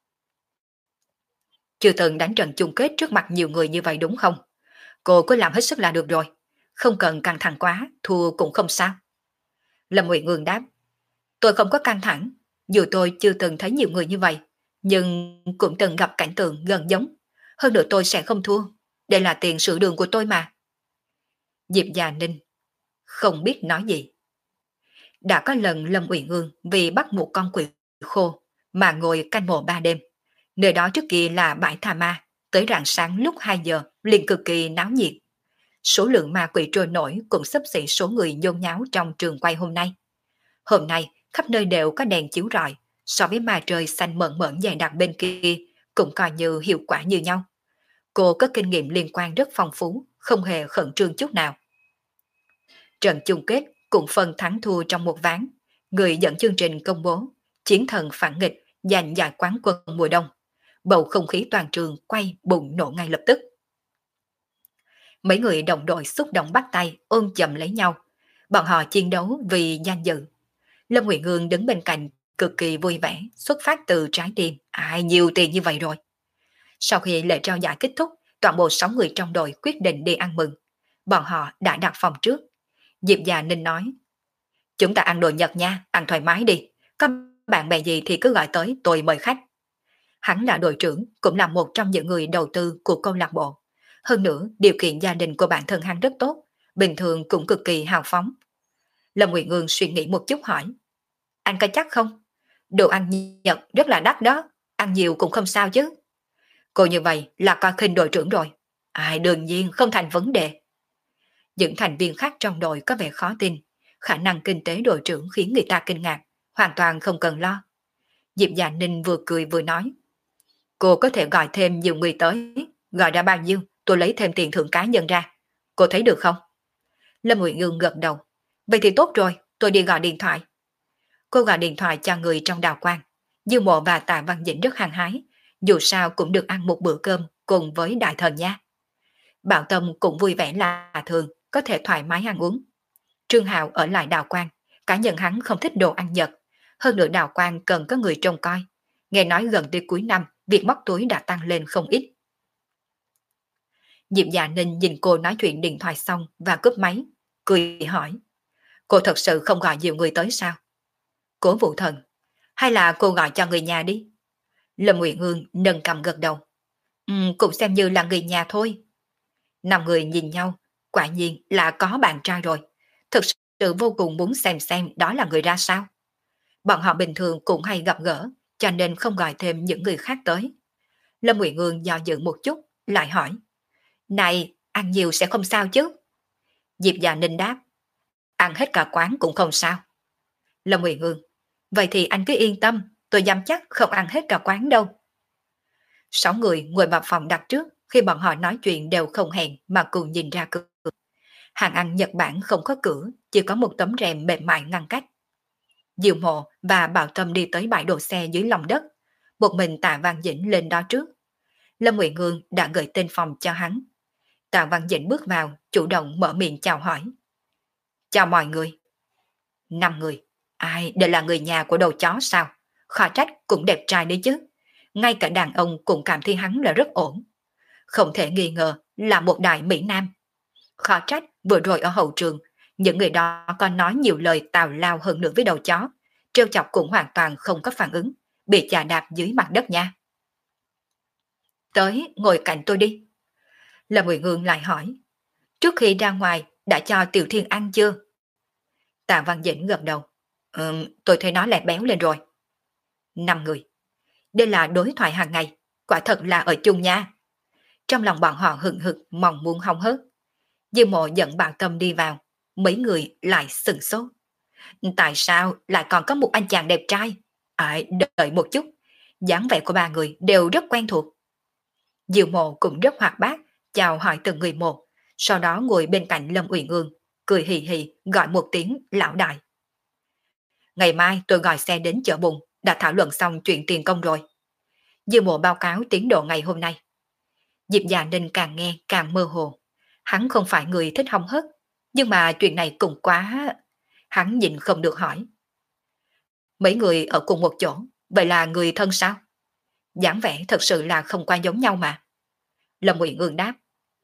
chưa từng đánh trận chung kết trước mặt nhiều người như vậy đúng không? Cô cứ làm hết sức là được rồi, không cần căng thẳng quá, thua cũng không sao. Lâm Nguyện Ương đáp, tôi không có căng thẳng, dù tôi chưa từng thấy nhiều người như vậy, nhưng cũng từng gặp cảnh tượng gần giống. Hơn nữa tôi sẽ không thua, đây là tiền sửa đường của tôi mà. Diệp Già Ninh không biết nói gì. Đã có lần Lâm Uyển Ương vì bắt một con quỷ khô mà ngồi canh mộ 3 đêm. Nơi đó trước kia là bãi tha ma, tới rạng sáng lúc 2 giờ liền cực kỳ náo nhiệt. Số lượng ma quỷ trôi nổi cũng xấp xỉ số người nhôn nháo trong trường quay hôm nay. Hôm nay, khắp nơi đều có đèn chiếu rọi, so với ma trời xanh mởn mởn dày đặc bên kia, cũng coi như hiệu quả như nhau. Cô có kinh nghiệm liên quan rất phong phú, không hề khẩn trương chút nào. Trận chung kết cũng phân thắng thua trong một ván. Người dẫn chương trình công bố, chiến thần phản nghịch giành giải quán quân mùa đông. Bầu không khí toàn trường quay bùng nổ ngay lập tức. Mấy người đồng đội xúc động bắt tay ôm chầm lấy nhau. Bọn họ chiến đấu vì danh dự. Lâm Nguyện Ương đứng bên cạnh cực kỳ vui vẻ, xuất phát từ trái tim. Ai nhiều tiền như vậy rồi. Sau khi lễ trao giải kết thúc, toàn bộ 6 người trong đội quyết định đi ăn mừng. Bọn họ đã đặt phòng trước. Diệp Già Ninh nói, chúng ta ăn đồ Nhật nha, ăn thoải mái đi. Có bạn bè gì thì cứ gọi tới, tôi mời khách. Hắn là đội trưởng, cũng là một trong những người đầu tư của câu lạc bộ. Hơn nữa, điều kiện gia đình của bản thân hắn rất tốt, bình thường cũng cực kỳ hào phóng. Lâm Nguyện Ương suy nghĩ một chút hỏi, anh có chắc không? Đồ ăn Nhật rất là đắt đó, ăn nhiều cũng không sao chứ. Cô như vậy là coi khinh đội trưởng rồi. Ai đương nhiên không thành vấn đề. Những thành viên khác trong đội có vẻ khó tin, khả năng kinh tế đội trưởng khiến người ta kinh ngạc, hoàn toàn không cần lo. Diệp Dạ Ninh vừa cười vừa nói, cô có thể gọi thêm nhiều người tới, gọi ra bao nhiêu, tôi lấy thêm tiền thưởng cá nhân ra. Cô thấy được không? Lâm Nguyện Ương gật đầu, vậy thì tốt rồi, tôi đi gọi điện thoại. Cô gọi điện thoại cho người trong đào quang. Dư Mộ và Tạ Văn Dĩnh rất hăng hái, dù sao cũng được ăn một bữa cơm cùng với đại thần nha. Bảo Tâm cũng vui vẻ là thường, có thể thoải mái ăn uống. Trương Hạo ở lại đào quang, cá nhân hắn không thích đồ ăn Nhật, hơn nữa đào quang cần có người trông coi. Nghe nói gần tới cuối năm, việc móc túi đã tăng lên không ít. Diệp Dạ Ninh nhìn cô nói chuyện điện thoại xong và cúp máy, cười hỏi, cô thật sự không gọi nhiều người tới sao? Cố Vũ Thần, hay là cô gọi cho người nhà đi? Lâm Nguyện Hương nâng cầm gật đầu. Cũng xem như là người nhà thôi. 5 người nhìn nhau, quả nhiên là có bạn trai rồi. Thực sự vô cùng muốn xem đó là người ra sao. Bọn họ bình thường cũng hay gặp gỡ, cho nên không gọi thêm những người khác tới. Lâm Nguyện Ương do dự một chút, lại hỏi, này, ăn nhiều sẽ không sao chứ? Diệp Dạ Ninh đáp, ăn hết cả quán cũng không sao. Lâm Nguyện Ương, Vậy thì anh cứ yên tâm, tôi dám chắc không ăn hết cả quán đâu. 6 người ngồi vào phòng đặt trước, khi bọn họ nói chuyện đều không hẹn mà cùng nhìn ra cửa. Hàng ăn Nhật Bản không có cửa, chỉ có một tấm rèm mềm mại ngăn cách. Diệu Mộ và Bảo Tâm đi tới bãi đổ xe dưới lòng đất, một mình Tạ Văn Dĩnh lên đó trước. Lâm Nguyện Ngương đã gửi tên phòng cho hắn. Tạ Văn Dĩnh bước vào, chủ động mở miệng chào hỏi. Chào mọi người. 5 người. Ai, đều là người nhà của đầu chó sao? Khó trách cũng đẹp trai đấy chứ. Ngay cả đàn ông cũng cảm thấy hắn là rất ổn. Không thể nghi ngờ là một đại Mỹ Nam. Khó trách vừa rồi ở hậu trường, những người đó còn nói nhiều lời tào lao hơn nữa với đầu chó. Trêu chọc cũng hoàn toàn không có phản ứng, bị chà đạp dưới mặt đất nha. Tới, ngồi cạnh tôi đi. Lâm Nguyện Ngương lại hỏi. Trước khi ra ngoài, đã cho Tiểu Thiên ăn chưa? Tạ Văn Dĩnh gật đầu. Tôi thấy nó lại béo lên rồi. 5 người. Đây là đối thoại hàng ngày, quả thật là ở chung nha. Trong lòng bọn họ hừng hực mong muốn hóng hớt. Diêu Mộ dẫn Bảo Tâm đi vào, mấy người lại sừng sốt. Tại sao lại còn có một anh chàng đẹp trai? Đợi một chút, dáng vẻ của 3 người đều rất quen thuộc. Diêu Mộ cũng rất hoạt bát, chào hỏi từng người một, sau đó ngồi bên cạnh Lâm Uyển Ương, cười hì hì gọi một tiếng lão đại. Ngày mai tôi gọi xe đến chợ Bùng, đã thảo luận xong chuyện tiền công rồi. Diêu Mộ báo cáo tiến độ ngày hôm nay. Diệp Dạ Ninh càng nghe càng mơ hồ. Hắn không phải người thích hóng hớt, nhưng mà chuyện này cũng quá... Hắn nhìn không được hỏi. Mấy người ở cùng một chỗ, vậy là người thân sao? Dáng vẻ thật sự là không qua giống nhau mà. Lâm Uyển Ương đáp.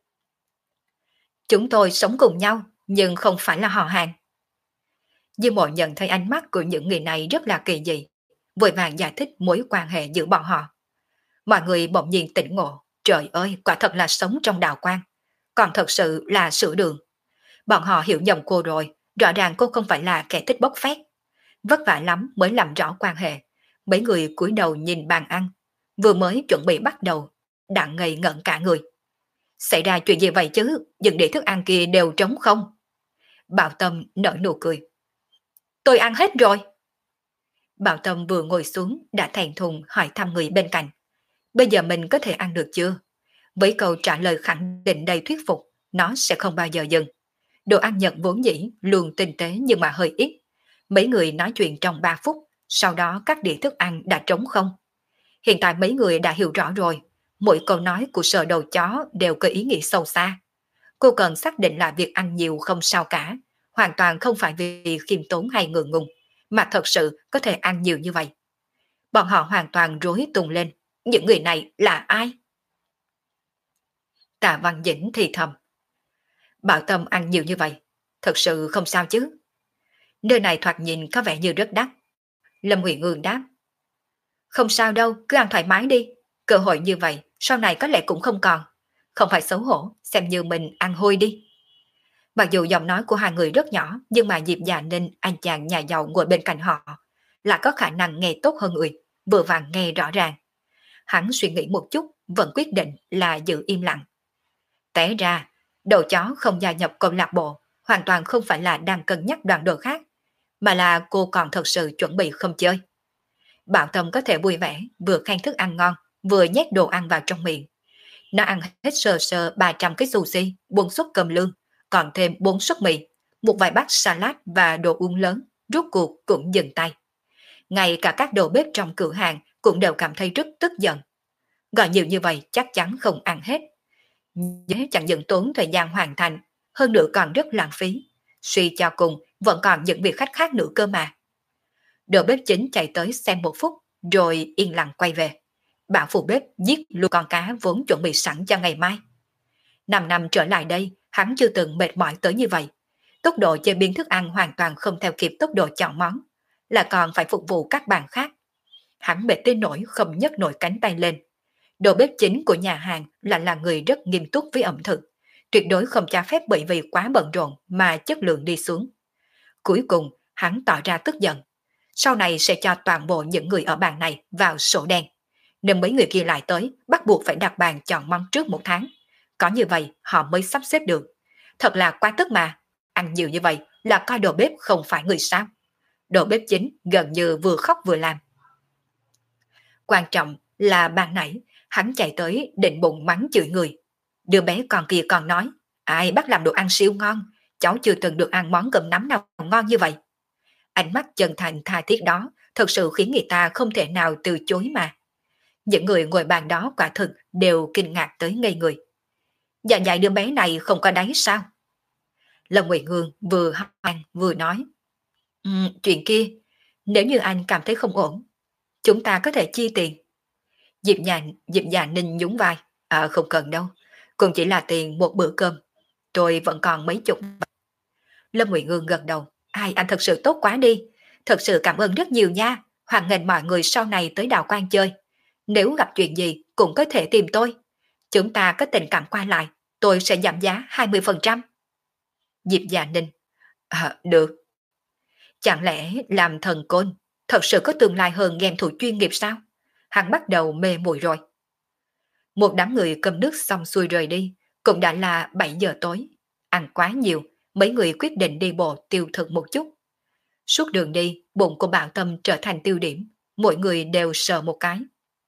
Chúng tôi sống cùng nhau, nhưng không phải là họ hàng. Diêu Mộ nhận thấy ánh mắt của những người này rất là kỳ dị, vội vàng giải thích mối quan hệ giữa bọn họ. Mọi người bỗng nhiên tỉnh ngộ, trời ơi, quả thật là sống trong đạo quan, còn thật sự là sửa đường. Bọn họ hiểu nhầm cô rồi, rõ ràng cô không phải là kẻ thích bốc phét. Vất vả lắm mới làm rõ quan hệ. Mấy người cúi đầu nhìn bàn ăn, vừa mới chuẩn bị bắt đầu, đã ngây ngẩn cả người. Xảy ra chuyện gì vậy chứ, những đĩa thức ăn kia đều trống không? Bảo Tâm nở nụ cười. Tôi ăn hết rồi. Bảo Tâm vừa ngồi xuống đã thẹn thùng hỏi thăm người bên cạnh. Bây giờ mình có thể ăn được chưa? Với câu trả lời khẳng định đầy thuyết phục, nó sẽ không bao giờ dừng. Đồ ăn Nhật vốn dĩ luôn tinh tế nhưng mà hơi ít. Mấy người nói chuyện trong 3 phút, sau đó các đĩa thức ăn đã trống không. Hiện tại mấy người đã hiểu rõ rồi, mỗi câu nói của Sở Đầu Chó đều có ý nghĩa sâu xa. Cô cần xác định là việc ăn nhiều không sao cả, hoàn toàn không phải vì khiêm tốn hay ngượng ngùng, mà thật sự có thể ăn nhiều như vậy. Bọn họ hoàn toàn rối tung lên, những người này là ai? Tạ Văn Dĩnh thì thầm. Bảo Tâm ăn nhiều như vậy, thật sự không sao chứ? Nơi này thoạt nhìn có vẻ như rất đắt. Lâm Huyền Ương đáp. Không sao đâu, cứ ăn thoải mái đi. Cơ hội như vậy, sau này có lẽ cũng không còn. Không phải xấu hổ, xem như mình ăn hôi đi. Mặc dù giọng nói của 2 người rất nhỏ, nhưng mà Diệp Dạ Ninh, anh chàng nhà giàu ngồi bên cạnh họ, là có khả năng nghe tốt hơn người, vừa vàng nghe rõ ràng. Hắn suy nghĩ một chút, vẫn quyết định là giữ im lặng. Té ra, đầu chó không gia nhập câu lạc bộ, hoàn toàn không phải là đang cân nhắc đoàn đội khác, mà là cô còn thật sự chuẩn bị không chơi. Bảo Tâm có thể vui vẻ, vừa khen thức ăn ngon, vừa nhét đồ ăn vào trong miệng. Nó ăn hết sờ sờ 300 cái sushi, 4 suất cơm lương, còn thêm 4 suất mì, một vài bát salad và đồ uống lớn, rốt cuộc cũng dừng tay. Ngay cả các đầu bếp trong cửa hàng cũng đều cảm thấy rất tức giận. Gọi nhiều như vậy chắc chắn không ăn hết. Nhớ chẳng những tốn thời gian hoàn thành, hơn nữa còn rất lãng phí. Suy cho cùng, vẫn còn những vị khách khác nữa cơ mà. Đầu bếp chính chạy tới xem một phút, rồi yên lặng quay về. Bảo phụ bếp giết luôn con cá vốn chuẩn bị sẵn cho ngày mai. 5 năm trở lại đây, hắn chưa từng mệt mỏi tới như vậy. Tốc độ chế biến thức ăn hoàn toàn không theo kịp tốc độ chọn món, là còn phải phục vụ các bàn khác. Hắn mệt tới nỗi không nhấc nổi cánh tay lên. Đầu bếp chính của nhà hàng là người rất nghiêm túc với ẩm thực, tuyệt đối không cho phép bởi vì quá bận rộn mà chất lượng đi xuống. Cuối cùng, hắn tỏ ra tức giận. Sau này sẽ cho toàn bộ những người ở bàn này vào sổ đen. Nên mấy người kia lại tới, bắt buộc phải đặt bàn chọn món trước 1 tháng. Có như vậy họ mới sắp xếp được. Thật là quá tức mà. Ăn nhiều như vậy là coi đầu bếp không phải người sao. Đồ bếp chính gần như vừa khóc vừa làm. Quan trọng là ban nãy, hắn chạy tới định bụng mắng chửi người. Đứa bé con kia còn nói, ai bắt làm đồ ăn siêu ngon, cháu chưa từng được ăn món cơm nắm nào ngon như vậy. Ánh mắt chân thành tha thiết đó thật sự khiến người ta không thể nào từ chối mà. Những người ngồi bàn đó quả thực đều kinh ngạc tới ngây người. Dạ dạy đứa bé này không có đáy sao? Lâm Nguyệt Hương vừa hoang vừa nói. Chuyện kia, nếu như anh cảm thấy không ổn, chúng ta có thể chi tiền. Diệp Dạ Ninh nhún vai. Không cần đâu, cũng chỉ là tiền một bữa cơm. Tôi vẫn còn mấy chục. Lâm Nguyệt Hương gật đầu. Ai, anh thật sự tốt quá đi. Thật sự cảm ơn rất nhiều nha. Hoan nghênh mọi người sau này tới Đào Quan chơi. Nếu gặp chuyện gì cũng có thể tìm tôi. Chúng ta có tình cảm qua lại, tôi sẽ giảm giá 20%. Diệp Dạ Ninh. Được. Chẳng lẽ làm thần côn thật sự có tương lai hơn game thủ chuyên nghiệp sao? Hắn bắt đầu mê muội rồi. Một đám người cầm nước xong xuôi rời đi, cũng đã là 7 giờ tối. Ăn quá nhiều, mấy người quyết định đi bộ tiêu thực một chút. Suốt đường đi, bụng của Bảo Tâm trở thành tiêu điểm, mỗi người đều sờ một cái.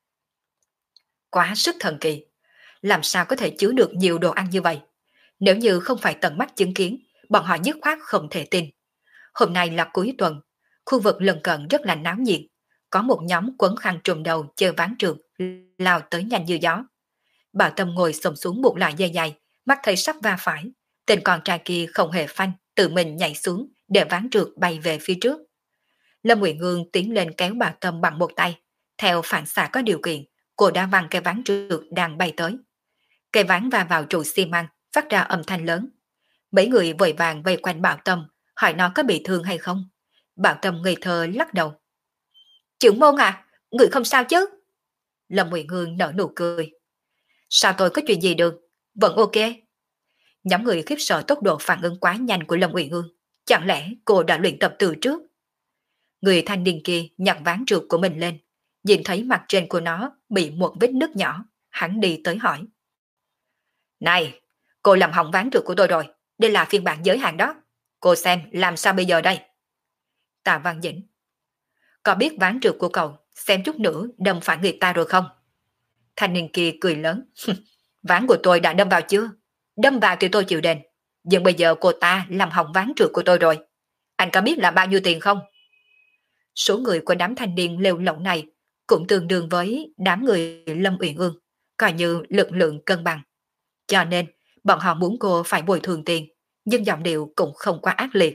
Quá sức thần kỳ, làm sao có thể chứa được nhiều đồ ăn như vậy? Nếu như không phải tận mắt chứng kiến, bọn họ dứt khoát không thể tin. Hôm nay là cuối tuần, khu vực lân cận rất là náo nhiệt. Có một nhóm quấn khăn trùm đầu chơi ván trượt, lao tới nhanh như gió. Bảo Tâm ngồi xổm xuống buộc lại dây dài, mắt thấy sắp va phải. Tên con trai kia không hề phanh, tự mình nhảy xuống để ván trượt bay về phía trước. Lâm Nguyệt Ngương tiến lên kéo Bảo Tâm bằng một tay. Theo phản xạ có điều kiện, cô đã văng cái ván trượt đang bay tới. Cây ván va vào trụ xi măng, phát ra âm thanh lớn. Mấy người vội vàng vây quanh Bảo Tâm, hỏi nó có bị thương hay không. Bảo Tâm ngây thơ lắc đầu. Trưởng môn à, người không sao chứ? Lâm Nguyệt Hương nở nụ cười. Sao tôi có chuyện gì được, vẫn ok. Nhóm người khiếp sợ tốc độ phản ứng quá nhanh của Lâm Nguyệt Hương. Chẳng lẽ cô đã luyện tập từ trước? Người thanh niên kia nhặt ván trượt của mình lên, nhìn thấy mặt trên của nó bị một vết nứt nhỏ, hắn đi tới hỏi. Này, cô làm hỏng ván trượt của tôi rồi, đây là phiên bản giới hạn đó. Cô xem làm sao bây giờ đây? Tạ Văn Dĩnh. Có biết ván trượt của cậu xem chút nữa đâm phải người ta rồi không? Thanh niên kia cười lớn. Ván của tôi đã đâm vào chưa? Đâm vào thì tôi chịu đền. Nhưng bây giờ cô ta làm hỏng ván trượt của tôi rồi. Anh có biết là bao nhiêu tiền không? Số người của đám thanh niên lêu lỏng này cũng tương đương với đám người Lâm Uyển Ương, coi như lực lượng cân bằng. Cho nên, bọn họ muốn cô phải bồi thường tiền, nhưng giọng điệu cũng không quá ác liệt.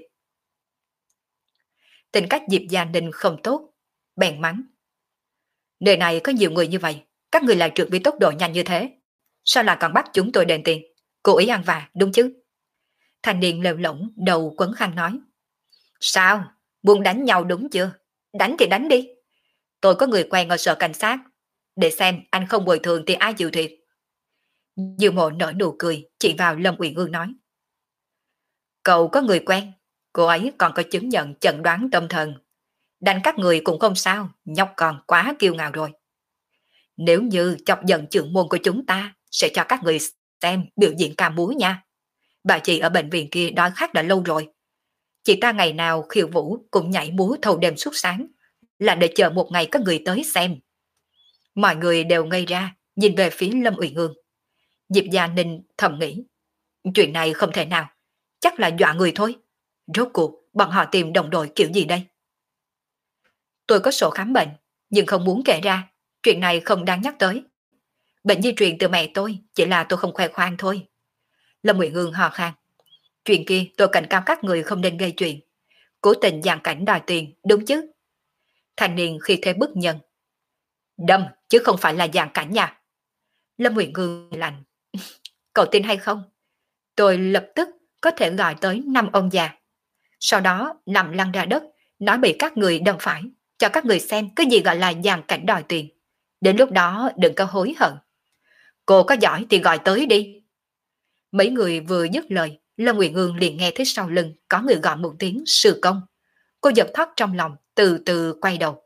Tính cách Diệp Gia Ninh không tốt, bèn mắng. Nơi này có nhiều người như vậy, các người lại trượt với tốc độ nhanh như thế. Sao lại còn bắt chúng tôi đền tiền? Cố ý ăn vạ, đúng chứ? Thanh niên lêu lỏng đầu quấn khăn nói. Sao? Buông đánh nhau đúng chưa? Đánh thì đánh đi. Tôi có người quen ở sở cảnh sát. Để xem anh không bồi thường thì ai chịu thiệt. Dư Mộ nở nụ cười, chỉ vào Lâm Uyển Ương nói. Cậu có người quen, cô ấy còn có chứng nhận chẩn đoán tâm thần. Đánh các người cũng không sao, nhóc còn quá kiêu ngạo rồi. Nếu như chọc giận trưởng môn của chúng ta, sẽ cho các người xem biểu diễn ca múa nha. Bà chị ở bệnh viện kia đói khát đã lâu rồi. Chị ta ngày nào khiêu vũ cũng nhảy múa thâu đêm suốt sáng, là để chờ một ngày có người tới xem. Mọi người đều ngây ra, nhìn về phía Lâm Uyển Ương. Diệp Gia Ninh thầm nghĩ, chuyện này không thể nào, chắc là dọa người thôi. Rốt cuộc bọn họ tìm đồng đội kiểu gì đây? Tôi có sổ khám bệnh, nhưng không muốn kể ra, chuyện này không đáng nhắc tới. Bệnh di truyền từ mẹ tôi, chỉ là tôi không khoe khoang thôi. Lâm Nguyện Hương hò khan. Chuyện kia tôi cảnh cáo các người không nên gây chuyện. Cố tình giàn cảnh đòi tiền, đúng chứ? Thanh niên khi thế bức nhân. Đâm, chứ không phải là giàn cảnh nha. Lâm Nguyện Hương lạnh. Cậu tin hay không? Tôi lập tức có thể gọi tới 5 ông già. Sau đó nằm lăn ra đất, nói bị các người đâm phải, cho các người xem cái gì gọi là giàn cảnh đòi tiền. Đến lúc đó đừng có hối hận. Cô có giỏi thì gọi tới đi. Mấy người vừa dứt lời, Lâm Nguyện Hương liền nghe thấy sau lưng có người gọi một tiếng sư công. Cô giật thót trong lòng, từ từ quay đầu.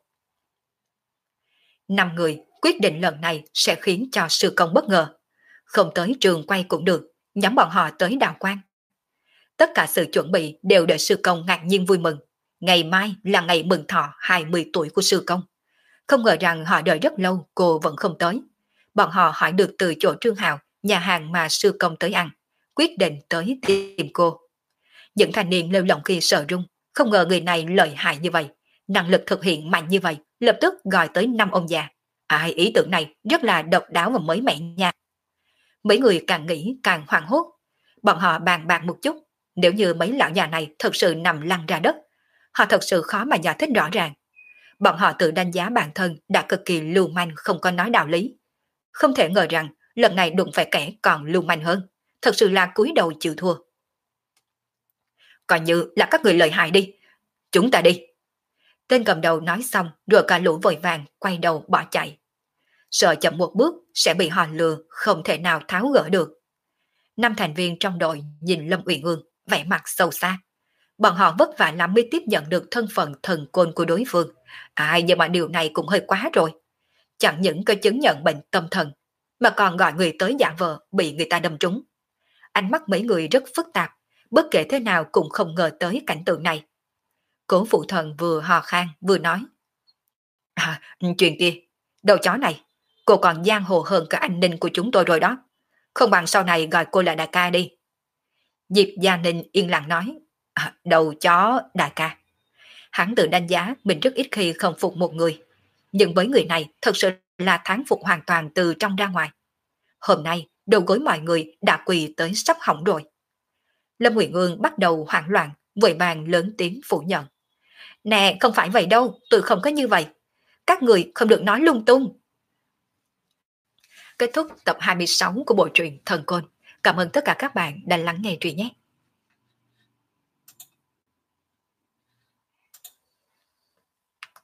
5 người quyết định lần này sẽ khiến cho sư công bất ngờ. Không tới trường quay cũng được, nhóm bọn họ tới đào quan. Tất cả sự chuẩn bị đều để sư công ngạc nhiên vui mừng. Ngày mai là ngày mừng thọ 20 tuổi của sư công. Không ngờ rằng họ đợi rất lâu cô vẫn không tới. Bọn họ hỏi được từ chỗ Trương Hào, nhà hàng mà sư công tới ăn, quyết định tới tìm cô. Những thanh niên lêu lỏng khi sợ run, không ngờ người này lợi hại như vậy, năng lực thực hiện mạnh như vậy, lập tức gọi tới 5 ông già. Ai ý tưởng này rất là độc đáo và mới mẻ nha. Mấy người càng nghĩ càng hoảng hốt. Bọn họ bàn bạc một chút, nếu như mấy lão già này thật sự nằm lăn ra đất, họ thật sự khó mà giải thích rõ ràng. Bọn họ tự đánh giá bản thân đã cực kỳ lưu manh không có nói đạo lý. Không thể ngờ rằng lần này đụng phải kẻ còn lưu manh hơn. Thật sự là cúi đầu chịu thua. Coi như là các người lợi hại đi. Chúng ta đi. Tên cầm đầu nói xong rồi cả lũ vội vàng quay đầu bỏ chạy. Sợ chậm một bước sẽ bị họ lừa, không thể nào tháo gỡ được. 5 thành viên trong đội nhìn Lâm Uyển Ương vẻ mặt sâu xa. Bọn họ vất vả lắm mới tiếp nhận được thân phận thần côn của đối phương. Nhưng mà điều này cũng hơi quá rồi. Chẳng những có chứng nhận bệnh tâm thần, mà còn gọi người tới giả vờ bị người ta đâm trúng. Ánh mắt mấy người rất phức tạp, bất kể thế nào cũng không ngờ tới cảnh tượng này. Cố phụ thần vừa hò khan vừa nói. Chuyện kia, đầu chó này, cô còn giang hồ hơn cả anh Ninh của chúng tôi rồi đó. Không bằng sau này gọi cô là đại ca đi. Diệp Gia Ninh yên lặng nói. Đầu chó đại ca. Hắn tự đánh giá mình rất ít khi không phục một người. Nhưng với người này thật sự là thắng phục hoàn toàn từ trong ra ngoài. Hôm nay, đầu gối mọi người đã quỳ tới sắp hỏng rồi. Lâm Uyển Ương bắt đầu hoảng loạn, vội vàng lớn tiếng phủ nhận. Nè, không phải vậy đâu, tôi không có như vậy. Các người không được nói lung tung. Kết thúc tập 26 của bộ truyện Thần Côn. Cảm ơn tất cả các bạn đã lắng nghe truyện nhé.